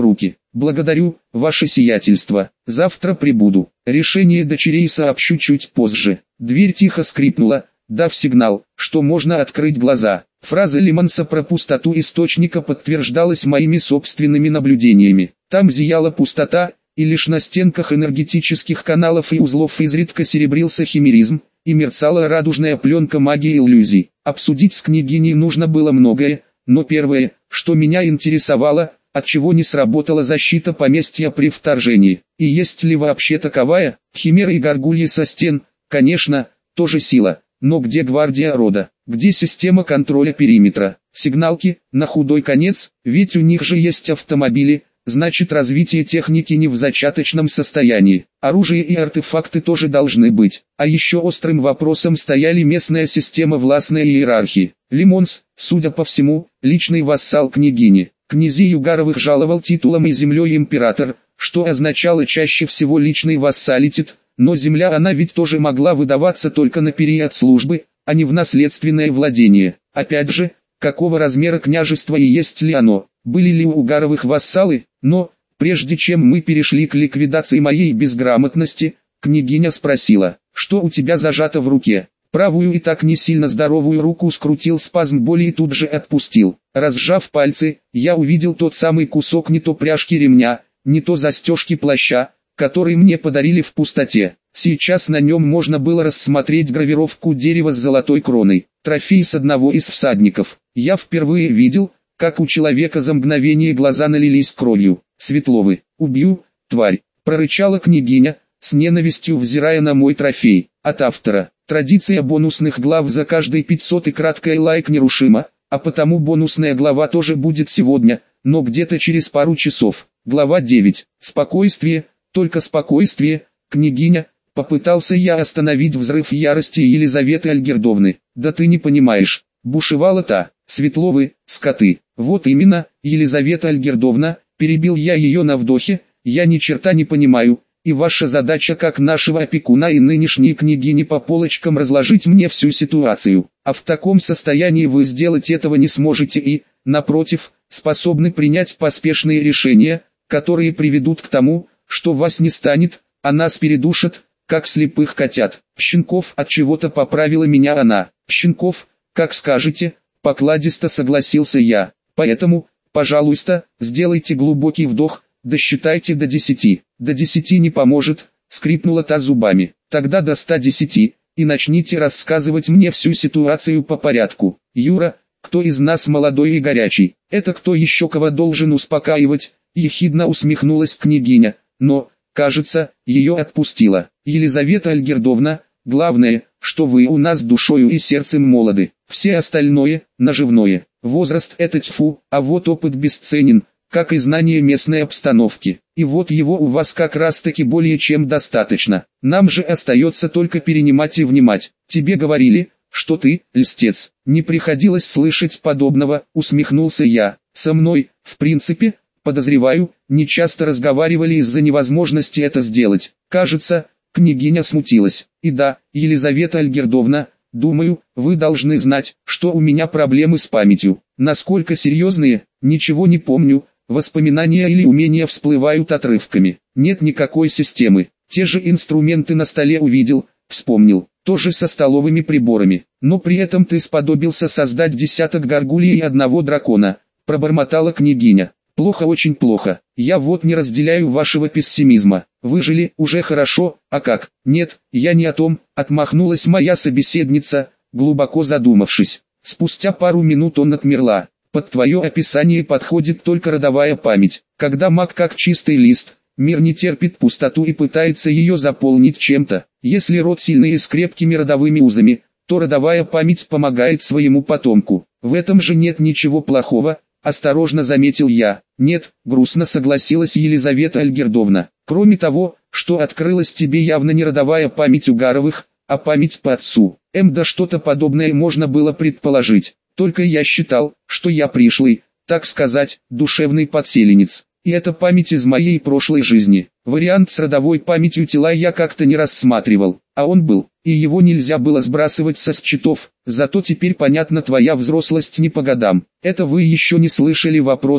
Благодарю, ваше сиятельство. Завтра прибуду. Решение дочерей сообщу чуть позже. Дверь тихо скрипнула, дав сигнал, что можно открыть глаза. Фраза Лимонса про пустоту источника подтверждалась моими собственными наблюдениями. Там зияла пустота, и лишь на стенках энергетических каналов и узлов изредка серебрился химеризм, и мерцала радужная пленка магии иллюзий. Обсудить с княгиней нужно было многое, но первое, что меня интересовало, отчего не сработала защита поместья при вторжении, и есть ли вообще таковая. Химеры и горгульи со стен, конечно, тоже сила, но где гвардия рода, где система контроля периметра, сигналки, на худой конец, ведь у них же есть автомобили, значит развитие техники не в зачаточном состоянии, оружие и артефакты тоже должны быть, а еще острым вопросом стояли местная система властной иерархии. Лимонс, судя по всему, личный вассал княгини. Князей Югаровых жаловал титулом и землей император, что означало чаще всего личный вассалитет, но земля она ведь тоже могла выдаваться только на период службы, а не в наследственное владение. Опять же, какого размера княжество и есть ли оно, были ли у Угаровых вассалы, но, прежде чем мы перешли к ликвидации моей безграмотности, княгиня спросила, что у тебя зажато в руке. Правую и так не сильно здоровую руку скрутил спазм боли и тут же отпустил. Разжав пальцы, я увидел тот самый кусок не то пряжки ремня, не то застежки плаща, который мне подарили в пустоте. Сейчас на нем можно было рассмотреть гравировку дерева с золотой кроной, трофей с одного из всадников. Я впервые видел, как у человека за мгновение глаза налились кровью. Светловы, убью, тварь, прорычала княгиня, с ненавистью взирая на мой трофей. От автора. Традиция бонусных глав за каждые пятьсот и краткий лайк нерушима, а потому бонусная глава тоже будет сегодня, но где-то через пару часов. Глава девять. Спокойствие, только спокойствие, княгиня. Попытался я остановить взрыв ярости Елизаветы Альгердовны. Да ты не понимаешь, бушевала та. Светловы, скоты. Вот именно, Елизавета Альгердовна, перебил я ее на вдохе, я ни черта не понимаю. И ваша задача как нашего опекуна и нынешней княгини по полочкам разложить мне всю ситуацию. А в таком состоянии вы сделать этого не сможете и, напротив, способны принять поспешные решения, которые приведут к тому, что вас не станет, а нас передушат, как слепых котят. Щенков, от чего-то поправила меня она. Щенков, как скажете, покладисто согласился я. Поэтому, пожалуйста, сделайте глубокий вдох, досчитайте до десяти. До десяти не поможет, скрипнула та зубами. Тогда до ста десяти, и начните рассказывать мне всю ситуацию по порядку. Юра, кто из нас молодой и горячий? Это кто еще кого должен успокаивать? Ехидно усмехнулась княгиня, но, кажется, ее отпустила. Елизавета Альгердовна, главное, что вы у нас душою и сердцем молоды. Все остальное, наживное. Возраст это тьфу, а вот опыт бесценен, как и знание местной обстановки. И вот его у вас как раз таки более чем достаточно. Нам же остается только перенимать и внимать. Тебе говорили, что ты, льстец. Не приходилось слышать подобного, усмехнулся я. Со мной, в принципе, подозреваю, не часто разговаривали из-за невозможности это сделать. Кажется, княгиня смутилась. И да, Елизавета Альгердовна, думаю, вы должны знать, что у меня проблемы с памятью. Насколько серьезные, ничего не помню. Воспоминания или умения всплывают отрывками. Нет никакой системы. Те же инструменты на столе увидел, вспомнил. Тоже со столовыми приборами. Но при этом ты сподобился создать десяток горгулий и одного дракона. Пробормотала княгиня. Плохо, очень плохо. Я вот не разделяю вашего пессимизма. Выжили, уже хорошо, а как? Нет, я не о том, отмахнулась моя собеседница, глубоко задумавшись. Спустя пару минут он отмерла. Под твое описание подходит только родовая память. Когда маг как чистый лист, мир не терпит пустоту и пытается ее заполнить чем-то. Если род сильный и с крепкими родовыми узами, то родовая память помогает своему потомку. В этом же нет ничего плохого, осторожно заметил я. Нет, грустно согласилась Елизавета Альгердовна. Кроме того, что открылась тебе явно не родовая память Угаровых, а память по отцу. Эм да что-то подобное можно было предположить. Только я считал, что я пришлый, так сказать, душевный подселенец. И это память из моей прошлой жизни. Вариант с родовой памятью тела я как-то не рассматривал, а он был, и его нельзя было сбрасывать со счетов. Зато теперь понятна твоя взрослость не по годам. Это вы еще не слышали вопросы,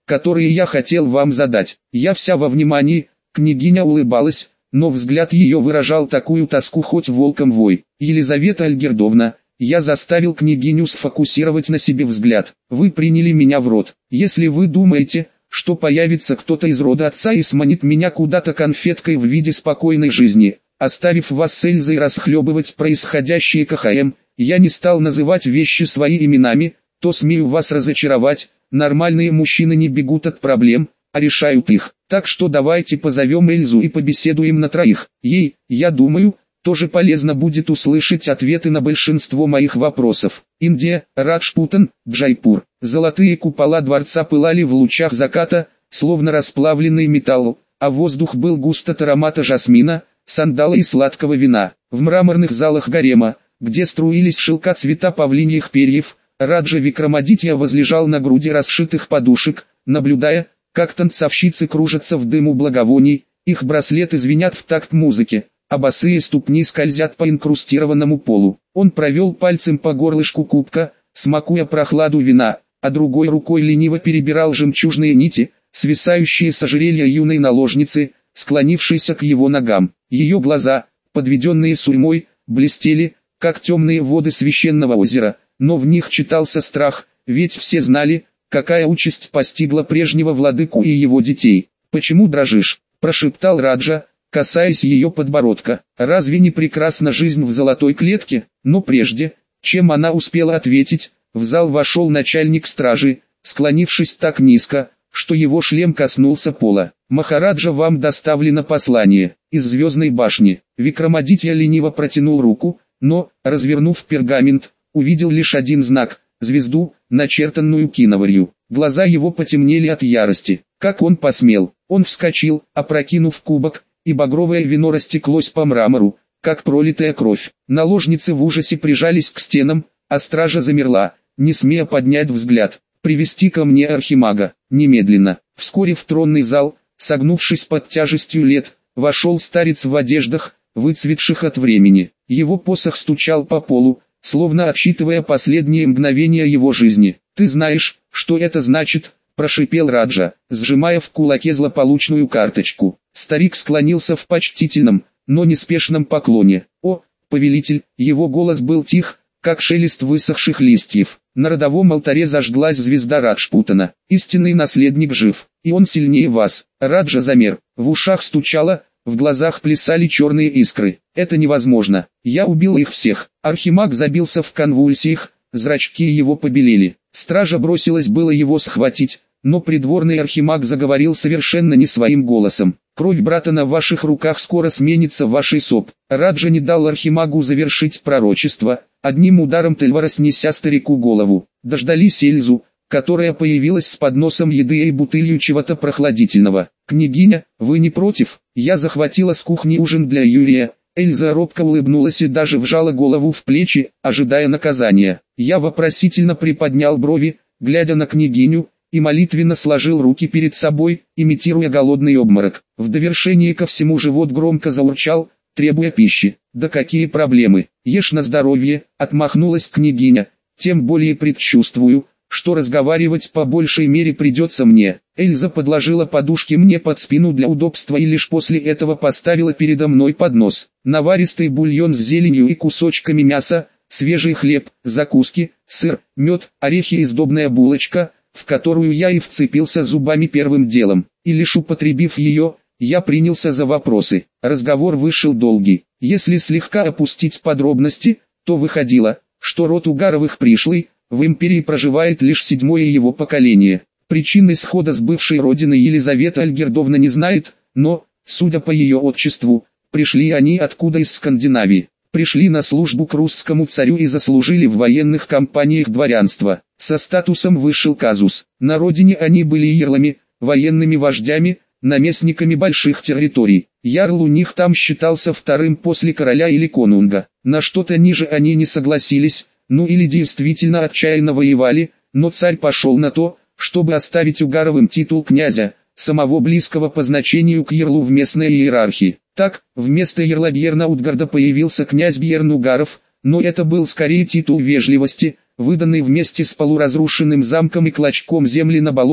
которые я хотел вам задать. Я вся во внимании». Княгиня улыбалась, но взгляд ее выражал такую тоску, хоть волком вой. «Елизавета Альгердовна, я заставил княгиню сфокусировать на себе взгляд. Вы приняли меня в род. Если вы думаете, что появится кто-то из рода отца и сманит меня куда-то конфеткой в виде спокойной жизни, оставив вас с Эльзой расхлебывать происходящее КХМ, я не стал называть вещи своими именами, то смею вас разочаровать, нормальные мужчины не бегут от проблем, а решают их. Так что давайте позовем Эльзу и побеседуем на троих. Ей, я думаю, тоже полезно будет услышать ответы на большинство моих вопросов. Индия, Раджпутан, Джайпур. Золотые купола дворца пылали в лучах заката, словно расплавленный металл, а воздух был густ от аромата жасмина, сандала и сладкого вина. В мраморных залах гарема, где струились шелка цвета павлиньих перьев, Раджа Викрамадитья возлежал на груди расшитых подушек, наблюдая, как танцовщицы кружатся в дыму благовоний, их браслеты звенят в такт музыки, а босые ступни скользят по инкрустированному полу. Он провел пальцем по горлышку кубка, смакуя прохладу вина, а другой рукой лениво перебирал жемчужные нити, свисающие с ожерелья юной наложницы, склонившейся к его ногам. Ее глаза, подведенные сурьмой, блестели, как темные воды священного озера, но в них читался страх, ведь все знали, какая участь постигла прежнего владыку и его детей. «Почему дрожишь?» – прошептал Раджа, касаясь ее подбородка. «Разве не прекрасна жизнь в золотой клетке?» Но прежде, чем она успела ответить, в зал вошел начальник стражи, склонившись так низко, что его шлем коснулся пола. «Махараджа, вам доставлено послание из Звездной башни». Викрамадитья лениво протянул руку, но, развернув пергамент, увидел лишь один знак – звезду, начертанную киноварью. Глаза его потемнели от ярости. Как он посмел? Он вскочил, опрокинув кубок, и багровое вино растеклось по мрамору, как пролитая кровь. Наложницы в ужасе прижались к стенам, а стража замерла, не смея поднять взгляд. «Привести ко мне архимага, немедленно». Вскоре в тронный зал, согнувшись под тяжестью лет, вошел старец в одеждах, выцветших от времени. Его посох стучал по полу, словно отсчитывая последние мгновения его жизни. «Ты знаешь, что это значит?» – прошипел Раджа, сжимая в кулаке злополучную карточку. Старик склонился в почтительном, но неспешном поклоне. «О, повелитель!» Его голос был тих, как шелест высохших листьев. На родовом алтаре зажглась звезда Раджпутана. «Истинный наследник жив, и он сильнее вас». Раджа замер, в ушах стучало, в глазах плясали черные искры. «Это невозможно. Я убил их всех». Архимаг забился в конвульсиях, зрачки его побелели. Стража бросилась было его схватить, но придворный архимаг заговорил совершенно не своим голосом. «Кровь брата на ваших руках скоро сменится вашей соп». Раджа не дал архимагу завершить пророчество, одним ударом тельвара снеся старику голову. Дождались Эльзу, которая появилась с подносом еды и бутылью чего-то прохладительного. «Княгиня, вы не против? Я захватила с кухни ужин для Юрия». Эльза робко улыбнулась и даже вжала голову в плечи, ожидая наказания. Я вопросительно приподнял брови, глядя на княгиню, и молитвенно сложил руки перед собой, имитируя голодный обморок. В довершение ко всему живот громко заурчал, требуя пищи. «Да какие проблемы! Ешь на здоровье!» — отмахнулась княгиня. «Тем более предчувствую, что разговаривать по большей мере придется мне». Эльза подложила подушки мне под спину для удобства и лишь после этого поставила передо мной поднос. Наваристый бульон с зеленью и кусочками мяса, свежий хлеб, закуски, сыр, мед, орехи и сдобная булочка, в которую я и вцепился зубами первым делом. И лишь употребив ее, я принялся за вопросы. Разговор вышел долгий. Если слегка опустить подробности, то выходило, что род Угаровых пришлый, в империи проживает лишь седьмое его поколение. Причин исхода с бывшей родины Елизавета Альгердовна не знает, но, судя по ее отчеству, пришли они откуда из Скандинавии. Пришли на службу к русскому царю и заслужили в военных кампаниях дворянства. Со статусом вышел казус. На родине они были ярлами, военными вождями, наместниками больших территорий. Ярл у них там считался вторым после короля или конунга. На что-то ниже они не согласились, ну или действительно отчаянно воевали, но царь пошел на то, чтобы оставить Угаровым титул князя, самого близкого по значению к ярлу в местной иерархии. Так, вместо ярла Бьерна Утгарда появился князь Бьерн Угаров, но это был скорее титул вежливости, выданный вместе с полуразрушенным замком и клочком земли на болотах,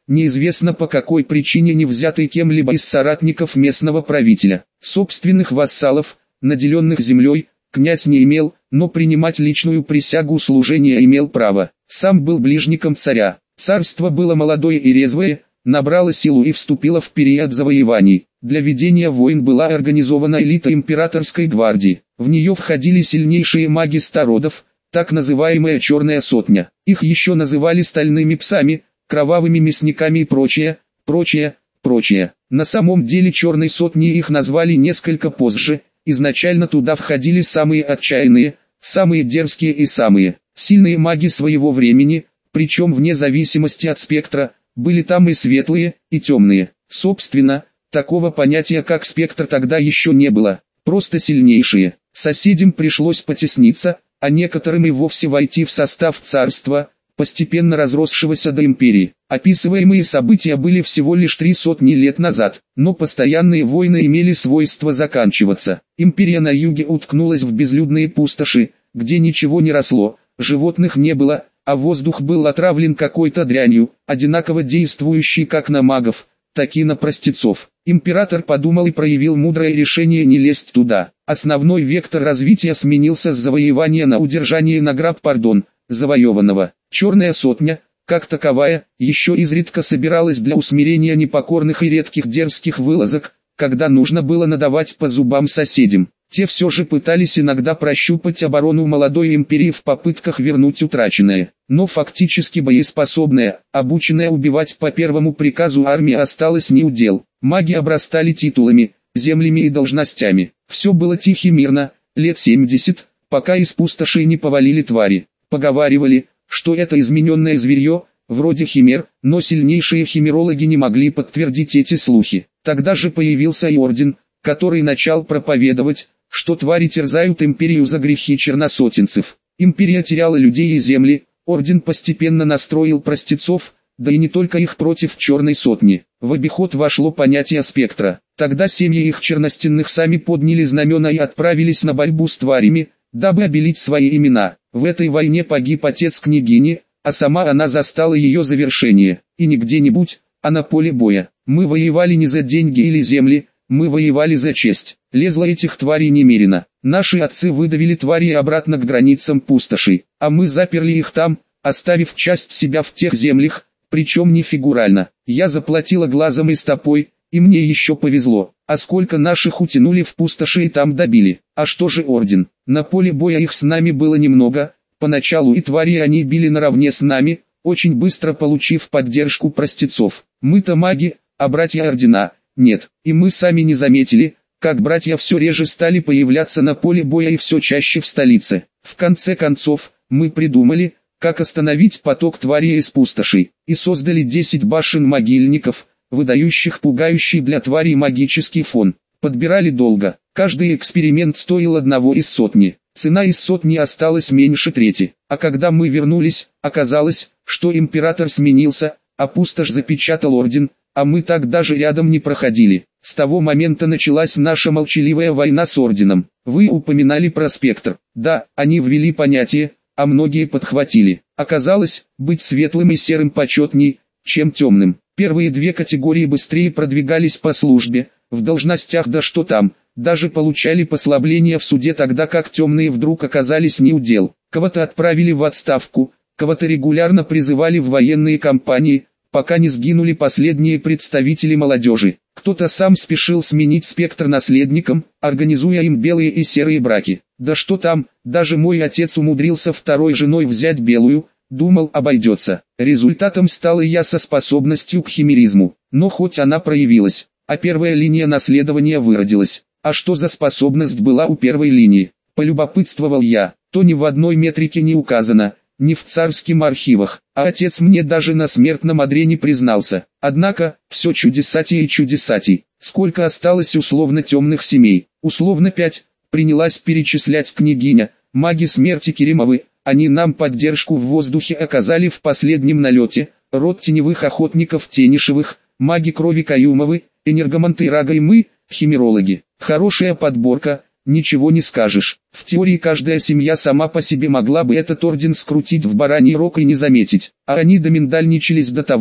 неизвестно по какой причине не взятый кем-либо из соратников местного правителя. Собственных вассалов, наделенных землей, князь не имел, но принимать личную присягу служения имел право. Сам был ближником царя. Царство было молодое и резвое, набрало силу и вступило в период завоеваний. Для ведения войн была организована элита императорской гвардии. В нее входили сильнейшие маги ста родов, так называемая «черная сотня». Их еще называли стальными псами, кровавыми мясниками и прочее, прочее, прочее. На самом деле черной сотней их назвали несколько позже. Изначально туда входили самые отчаянные, самые дерзкие и самые сильные маги своего времени, причем вне зависимости от спектра, были там и светлые, и темные. Собственно, такого понятия как спектр тогда еще не было, просто сильнейшие. Соседям пришлось потесниться, а некоторым и вовсе войти в состав царства, постепенно разросшегося до империи. Описываемые события были всего лишь три сотни лет назад, но постоянные войны имели свойство заканчиваться. Империя на юге уткнулась в безлюдные пустоши, где ничего не росло, животных не было, а воздух был отравлен какой-то дрянью, одинаково действующей как на магов, так и на простецов. Император подумал и проявил мудрое решение не лезть туда. Основной вектор развития сменился с завоевания на удержание награб пардон, завоеванного. Черная сотня, как таковая, еще изредка собиралась для усмирения непокорных и редких дерзких вылазок, когда нужно было надавать по зубам соседям. Те все же пытались иногда прощупать оборону молодой империи в попытках вернуть утраченное. Но фактически боеспособная, обученная убивать по первому приказу армия осталась неудел. Маги обрастали титулами, землями и должностями. Все было тихо и мирно, лет семьдесят, пока из пустошей не повалили твари. Поговаривали, что это измененное зверье, вроде химер, но сильнейшие химерологи не могли подтвердить эти слухи. Тогда же появился и орден, который начал проповедовать, что твари терзают империю за грехи черносотенцев. Империя теряла людей и земли, орден постепенно настроил простецов, да и не только их против черной сотни. В обиход вошло понятие спектра. Тогда семьи их черностенных сами подняли знамена и отправились на борьбу с тварями, дабы обелить свои имена. В этой войне погиб отец княгини, а сама она застала ее завершение. И не где-нибудь, а на поле боя. Мы воевали не за деньги или земли, мы воевали за честь. Лезло этих тварей немерено. Наши отцы выдавили твари обратно к границам пустоши, а мы заперли их там, оставив часть себя в тех землях, причем не фигурально. Я заплатила глазом и стопой, и мне еще повезло. А сколько наших утянули в пустоши и там добили. А что же орден? На поле боя их с нами было немного, поначалу и твари они били наравне с нами, очень быстро получив поддержку простецов. Мы-то маги, а братья ордена нет, и мы сами не заметили, как братья все реже стали появляться на поле боя и все чаще в столице. В конце концов, мы придумали, как остановить поток тварей из пустошей, и создали десять башен-могильников, выдающих пугающий для тварей магический фон. Подбирали долго, каждый эксперимент стоил одного из сотни, цена из сотни осталась меньше трети, а когда мы вернулись, оказалось, что император сменился, а пустошь запечатал орден, а мы так даже рядом не проходили. С того момента началась наша молчаливая война с орденом. Вы упоминали про спектр. Да, они ввели понятие, а многие подхватили. Оказалось, быть светлым и серым почетней, чем темным. Первые две категории быстрее продвигались по службе, в должностях да что там, даже получали послабления в суде, тогда как темные вдруг оказались неудел. Кого-то отправили в отставку, кого-то регулярно призывали в военные кампании, пока не сгинули последние представители молодежи. Кто-то сам спешил сменить спектр наследникам, организуя им белые и серые браки. Да что там, даже мой отец умудрился второй женой взять белую, думал обойдется. Результатом стала я со способностью к химеризму, но хоть она проявилась, а первая линия наследования выродилась. А что за способность была у первой линии? Полюбопытствовал я, то ни в одной метрике не указано, ни в царских архивах, а отец мне даже на смертном одре не признался. Однако, все чудесатей и чудесатей. Сколько осталось условно темных семей? Условно пять, принялась перечислять княгиня. Маги смерти Керимовы, они нам поддержку в воздухе оказали в последнем налете. Род теневых охотников Тенишевых, маги крови Каюмовы, энергоманты Рага и мы, химерологи. Хорошая подборка. Ничего не скажешь. В теории каждая семья сама по себе могла бы этот орден скрутить в бараний рог и не заметить. А они доминдальничались до того,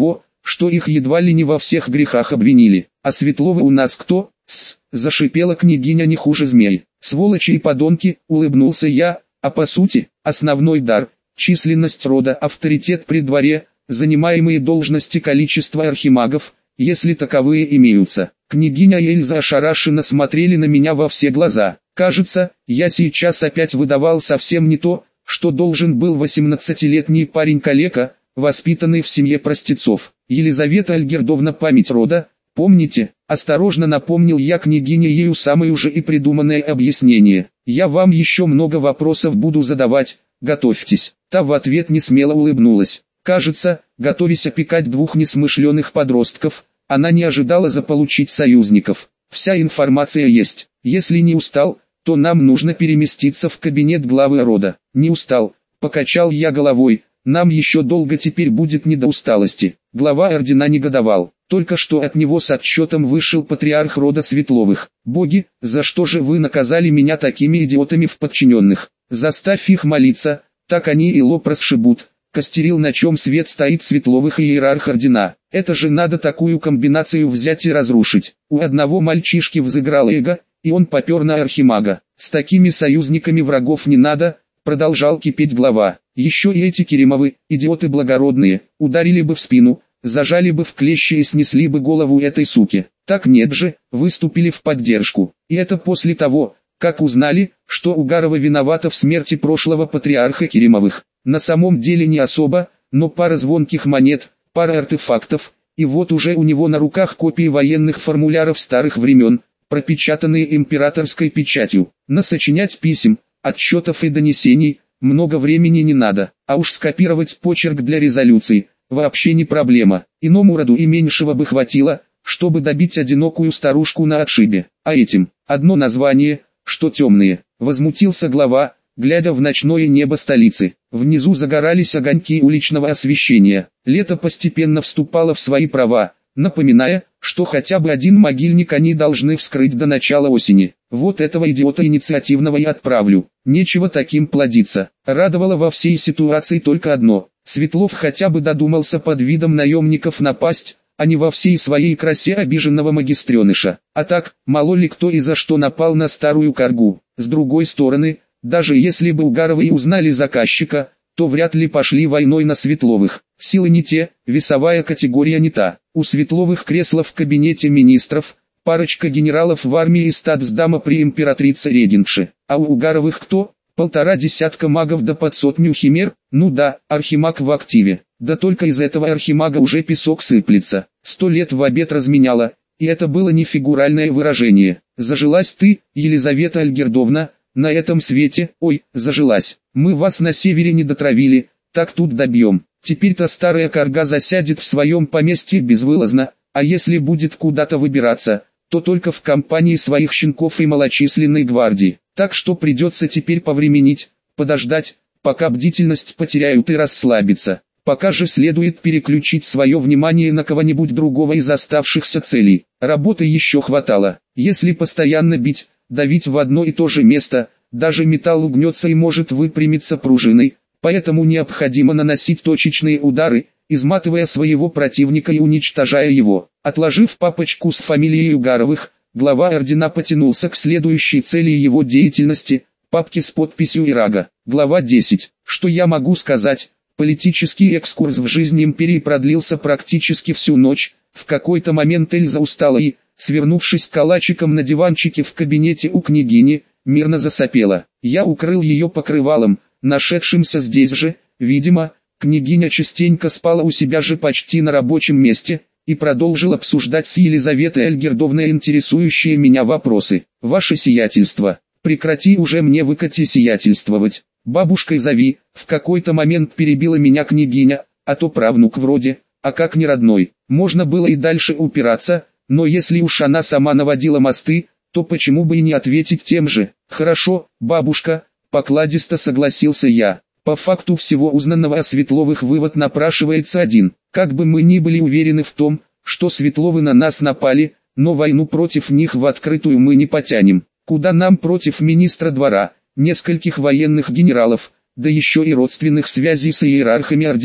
что их едва ли не во всех грехах обвинили. А Светловы у нас кто? С, зашипела княгиня не хуже змей. Сволочи и подонки, улыбнулся я, а по сути, основной дар, численность рода, авторитет при дворе, занимаемые должности, количество архимагов, если таковые имеются. Княгиня и Эльза ошарашенно смотрели на меня во все глаза. Кажется, я сейчас опять выдавал совсем не то, что должен был восемнадцатилетний парень-калека, воспитанный в семье простецов. Елизавета Альгердовна, память рода, помните? Осторожно напомнил я княгине ею самое же и придуманное объяснение. Я вам еще много вопросов буду задавать, готовьтесь. Та в ответ не смело улыбнулась. Кажется, готовясь опекать двух несмышленых подростков, она не ожидала заполучить союзников. Вся информация есть. Если не устал, то нам нужно переместиться в кабинет главы рода. Не устал, покачал я головой, нам еще долго теперь будет не до усталости. Глава ордена негодовал. Только что от него с отчетом вышел патриарх рода Светловых. Боги, за что же вы наказали меня такими идиотами в подчиненных? Заставь их молиться, так они и лоб расшибут. Костерил, на чем свет стоит Светловых и иерарх ордена. Это же надо такую комбинацию взять и разрушить. У одного мальчишки взыграло эго, и он попер на архимага. С такими союзниками врагов не надо, продолжал кипеть глава. Еще и эти Керимовы, идиоты благородные, ударили бы в спину, зажали бы в клещи и снесли бы голову этой суке. Так нет же, выступили в поддержку. И это после того, как узнали, что Угарова виновата в смерти прошлого патриарха Керимовых. На самом деле не особо, но пара звонких монет, пара артефактов, и вот уже у него на руках копии военных формуляров старых времен, пропечатанные императорской печатью. Насочинять писем, отчетов и донесений много времени не надо, а уж скопировать почерк для резолюций вообще не проблема. Иному роду и меньшего бы хватило, чтобы добить одинокую старушку на отшибе. А этим одно название, что темные, возмутился глава, глядя в ночное небо столицы. Внизу загорались огоньки уличного освещения. Лето постепенно вступало в свои права, напоминая, что хотя бы один могильник они должны вскрыть до начала осени. Вот этого идиота инициативного я отправлю. Нечего таким плодиться. Радовало во всей ситуации только одно. Светлов хотя бы додумался под видом наемников напасть, а не во всей своей красе обиженного магистреныша. А так, мало ли кто и за что напал на старую каргу. С другой стороны, даже если бы Угаровы и узнали заказчика, то вряд ли пошли войной на Светловых. Силы не те, весовая категория не та. У Светловых кресло в кабинете министров, парочка генералов в армии и статсдама при императрице-регентше. А у Угаровых кто? Полтора десятка магов да под сотню химер? Ну да, архимаг в активе. Да только из этого архимага уже песок сыплется. Сто лет в обед разменяла, и это было не фигуральное выражение. Зажилась ты, Елизавета Альгердовна, на этом свете, ой, зажилась. Мы вас на севере не дотравили, так тут добьем. Теперь-то старая карга засядет в своем поместье безвылазно, а если будет куда-то выбираться, то только в компании своих щенков и малочисленной гвардии. Так что придется теперь повременить, подождать, пока бдительность потеряют и расслабиться. Пока же следует переключить свое внимание на кого-нибудь другого из оставшихся целей. Работы еще хватало. Если постоянно бить, давить в одно и то же место, даже металл угнется и может выпрямиться пружиной, поэтому необходимо наносить точечные удары, изматывая своего противника и уничтожая его. Отложив папочку с фамилией Угаровых, глава ордена потянулся к следующей цели его деятельности, папке с подписью Ирага. Глава десять. Что я могу сказать? Политический экскурс в жизнь империи продлился практически всю ночь. В какой-то момент Эльза устала и, свернувшись калачиком на диванчике в кабинете у княгини, мирно засопела. Я укрыл ее покрывалом, нашедшимся здесь же. Видимо, княгиня частенько спала у себя же почти на рабочем месте, и продолжил обсуждать с Елизаветой Альгердовной интересующие меня вопросы. «Ваше сиятельство, прекрати уже мне выкати сиятельствовать. Бабушкой зови», в какой-то момент перебила меня княгиня, а то правнук вроде, а как не родной. Можно было и дальше упираться, но если уж она сама наводила мосты, то почему бы и не ответить тем же? «Хорошо, бабушка», покладисто согласился я. По факту всего узнанного о Светловых вывод напрашивается один. Как бы мы ни были уверены в том, что Светловы на нас напали, но войну против них в открытую мы не потянем. Куда нам против министра двора, нескольких военных генералов, да еще и родственных связей с иерархами ордена.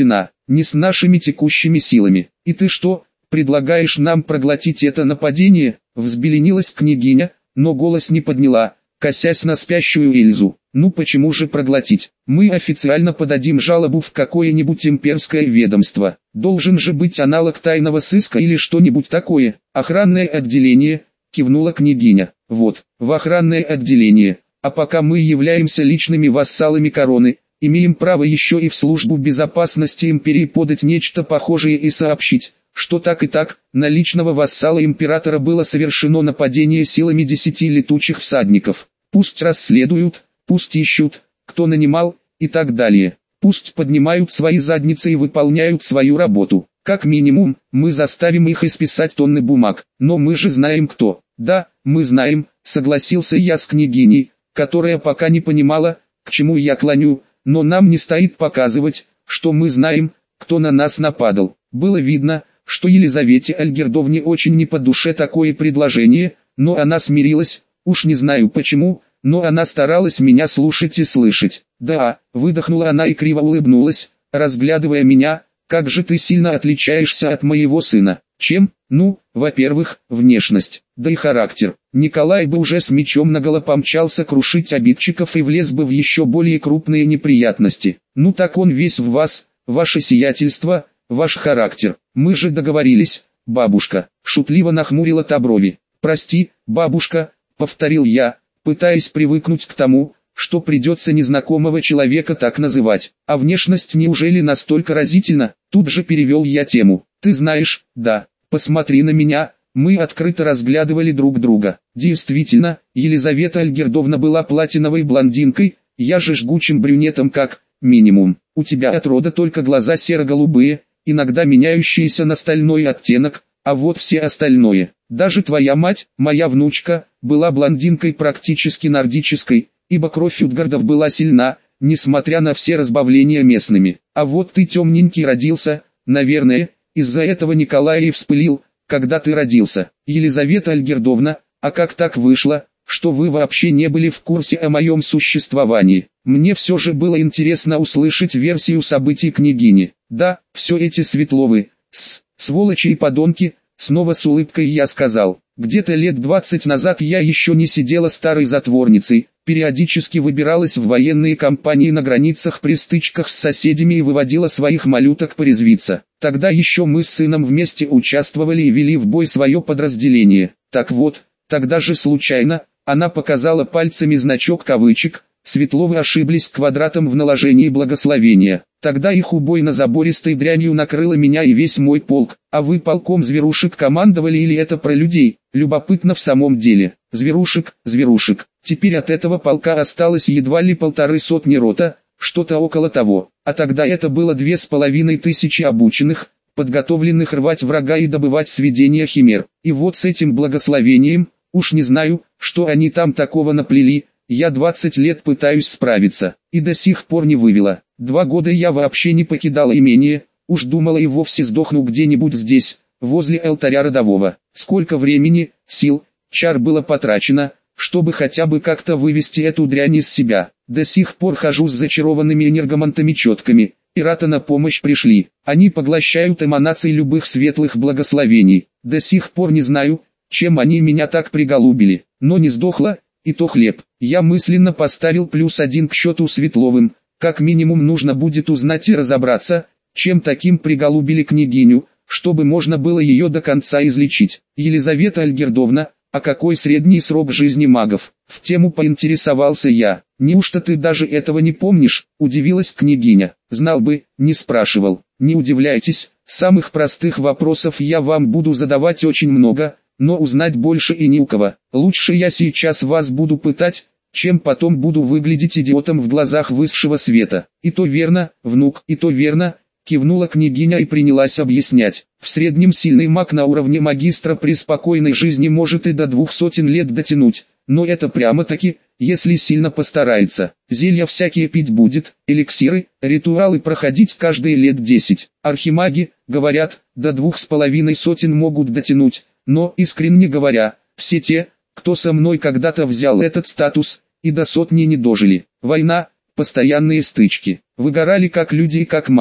не с нашими текущими силами. И ты что, предлагаешь нам проглотить это нападение? Взбеленилась княгиня, но голос не подняла, косясь на спящую Эльзу. Ну почему же проглотить? Мы официально подадим жалобу в какое-нибудь имперское ведомство. Должен же быть аналог тайного сыска или что-нибудь такое. Охранное отделение, кивнула княгиня. Вот, в охранное отделение. А пока мы являемся личными вассалами короны, имеем право еще и в службу безопасности империи подать нечто похожее и сообщить, что так и так, на личного вассала императора было совершено нападение силами десяти летучих всадников. Пусть расследуют, пусть ищут, кто нанимал, и так далее. Пусть поднимают свои задницы и выполняют свою работу. Как минимум, мы заставим их исписать тонны бумаг. Но мы же знаем кто. Да, мы знаем, согласился я с княгиней, которая пока не понимала, к чему я клоню, но нам не стоит показывать, что мы знаем, кто на нас нападал. Было видно, что Елизавете Альгердовне очень не по душе такое предложение, но она смирилась, уж не знаю почему, но она старалась меня слушать и слышать. Да, выдохнула она и криво улыбнулась, разглядывая меня, как же ты сильно отличаешься от моего сына. Чем? Ну, во-первых, внешность, да и характер. Николай бы уже с мечом наголо помчался крушить обидчиков и влез бы в еще более крупные неприятности. Ну так он весь в вас, ваше сиятельство, ваш характер. Мы же договорились, бабушка. Шутливо нахмурила та брови. Прости, бабушка, повторил я, пытаясь привыкнуть к тому, что придется незнакомого человека так называть. А внешность неужели настолько разительна? Тут же перевел я тему. Ты знаешь, да, посмотри на меня. Мы открыто разглядывали друг друга. Действительно, Елизавета Альгердовна была платиновой блондинкой, я же жгучим брюнетом как минимум. У тебя от рода только глаза серо-голубые, иногда меняющиеся на стальной оттенок, а вот все остальное. Даже твоя мать, моя внучка, была блондинкой практически нордической, ибо кровь Утгардов была сильна, несмотря на все разбавления местными. А вот ты темненький родился, наверное, из-за этого Николай и вспылил, когда ты родился. Елизавета Альгердовна, а как так вышло, что вы вообще не были в курсе о моем существовании? Мне все же было интересно услышать версию событий княгини. Да, все эти Светловы, с, сволочи и подонки, снова с улыбкой я сказал. Где-то лет двадцать назад я еще не сидела старой затворницей, периодически выбиралась в военные кампании на границах при стычках с соседями и выводила своих малюток порезвиться. Тогда еще мы с сыном вместе участвовали и вели в бой свое подразделение. Так вот, тогда же случайно, она показала пальцами значок кавычек, Светловы ошиблись квадратом в наложении благословения. Тогда их убойно забористой дрянью накрыло меня и весь мой полк. А вы полком зверушек командовали или это про людей? Любопытно в самом деле. Зверушек, зверушек. Теперь от этого полка осталось едва ли полторы сотни рота, что-то около того. А тогда это было две с половиной тысячи обученных, подготовленных рвать врага и добывать сведения химер. И вот с этим благословением, уж не знаю, что они там такого наплели, я двадцать лет пытаюсь справиться, и до сих пор не вывела. Два года я вообще не покидала имение, уж думала и вовсе сдохну где-нибудь здесь, возле алтаря родового. Сколько времени, сил, чар было потрачено, чтобы хотя бы как-то вывести эту дрянь из себя. До сих пор хожу с зачарованными энергомантами-четками, и рата на помощь пришли. Они поглощают эманации любых светлых благословений. До сих пор не знаю, чем они меня так приголубили, но не сдохла, и то хлеб. Я мысленно поставил плюс один к счету Светловым. Как минимум нужно будет узнать и разобраться, чем таким приголубили княгиню, чтобы можно было ее до конца излечить. Елизавета Альгердовна, а какой средний срок жизни магов? В тему поинтересовался я. Неужто ты даже этого не помнишь? Удивилась княгиня. Знал бы, не спрашивал. Не удивляйтесь, самых простых вопросов я вам буду задавать очень много, но узнать больше и не у кого. Лучше я сейчас вас буду пытать, чем потом буду выглядеть идиотом в глазах высшего света. И то верно, внук, и то верно, кивнула княгиня и принялась объяснять. В среднем сильный маг на уровне магистра при спокойной жизни может и до двух сотен лет дотянуть, но это прямо-таки, если сильно постарается. Зелья всякие пить будет, эликсиры, ритуалы проходить каждые лет десять. Архимаги, говорят, до двух с половиной сотен могут дотянуть. Но, искренне говоря, все те, кто со мной когда-то взял этот статус, и до сотни не дожили. Война, постоянные стычки, выгорали как люди и как маги.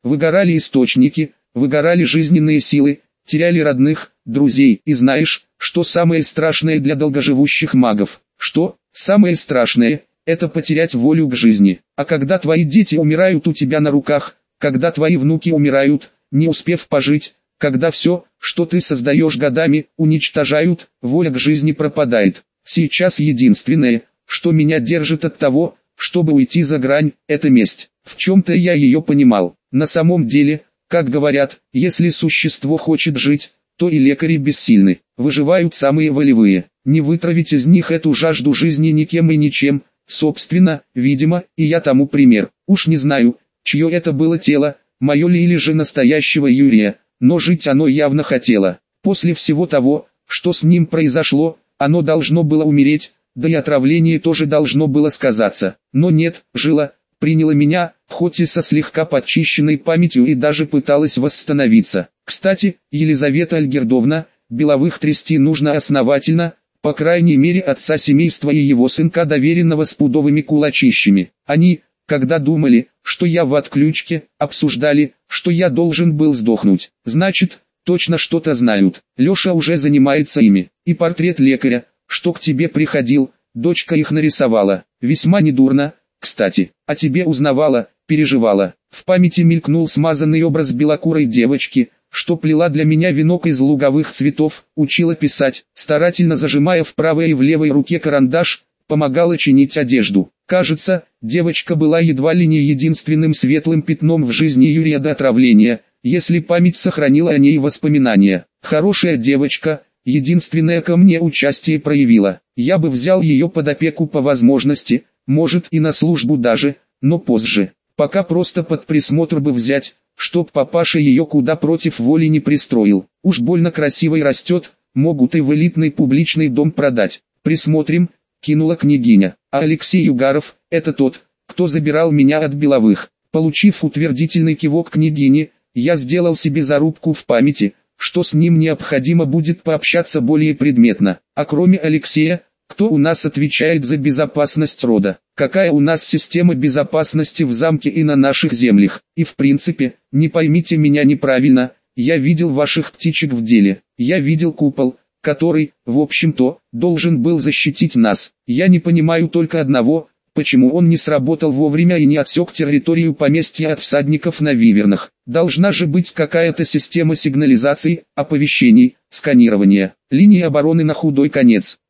выгорали источники, выгорали жизненные силы, теряли родных, друзей. И знаешь, что самое страшное для долгоживущих магов? Что? Самое страшное – это потерять волю к жизни. А когда твои дети умирают у тебя на руках, когда твои внуки умирают, не успев пожить, когда все, что ты создаешь годами, уничтожают, воля к жизни пропадает. Сейчас единственное, что меня держит от того, чтобы уйти за грань, это месть. В чем-то я ее понимал. На самом деле, как говорят, если существо хочет жить, то и лекари бессильны. Выживают самые волевые. Не вытравить из них эту жажду жизни никем и ничем. Собственно, видимо, и я тому пример. Уж не знаю, чье это было тело, мое ли или же настоящего Юрия, но жить оно явно хотело. После всего того, что с ним произошло, оно должно было умереть, да и отравление тоже должно было сказаться. Но нет, жило, приняло меня, хоть и со слегка подчищенной памятью, и даже пыталась восстановиться. Кстати, Елизавета Альгердовна, Беловых трясти нужно основательно, по крайней мере отца семейства и его сынка, доверенного с пудовыми кулачищами. Они, когда думали, что я в отключке, обсуждали, что я должен был сдохнуть. Значит, точно что-то знают. Леша уже занимается ими. И портрет лекаря, что к тебе приходил, дочка их нарисовала. Весьма недурно, кстати. А тебе узнавала, переживала. В памяти мелькнул смазанный образ белокурой девочки, что плела для меня венок из луговых цветов, учила писать, старательно зажимая в правой и в левой руке карандаш, помогала чинить одежду. Кажется, девочка была едва ли не единственным светлым пятном в жизни Юрия до отравления, если память сохранила о ней воспоминания. Хорошая девочка, единственная ко мне участие проявила. Я бы взял ее под опеку по возможности, может и на службу даже, но позже. Пока просто под присмотр бы взять, чтоб папаша ее куда против воли не пристроил. Уж больно красивой растет, могут и в элитный публичный дом продать. Присмотрим, кинула княгиня. А Алексей Югаров, это тот, кто забирал меня от Беловых. Получив утвердительный кивок княгини, я сделал себе зарубку в памяти, что с ним необходимо будет пообщаться более предметно. А кроме Алексея, кто у нас отвечает за безопасность рода? Какая у нас система безопасности в замке и на наших землях? И в принципе, не поймите меня неправильно, я видел ваших птичек в деле. Я видел купол, который, в общем-то, должен был защитить нас. Я не понимаю только одного, почему он не сработал вовремя и не отсек территорию поместья от всадников на вивернах. Должна же быть какая-то система сигнализации, оповещений, сканирования, линии обороны на худой конец.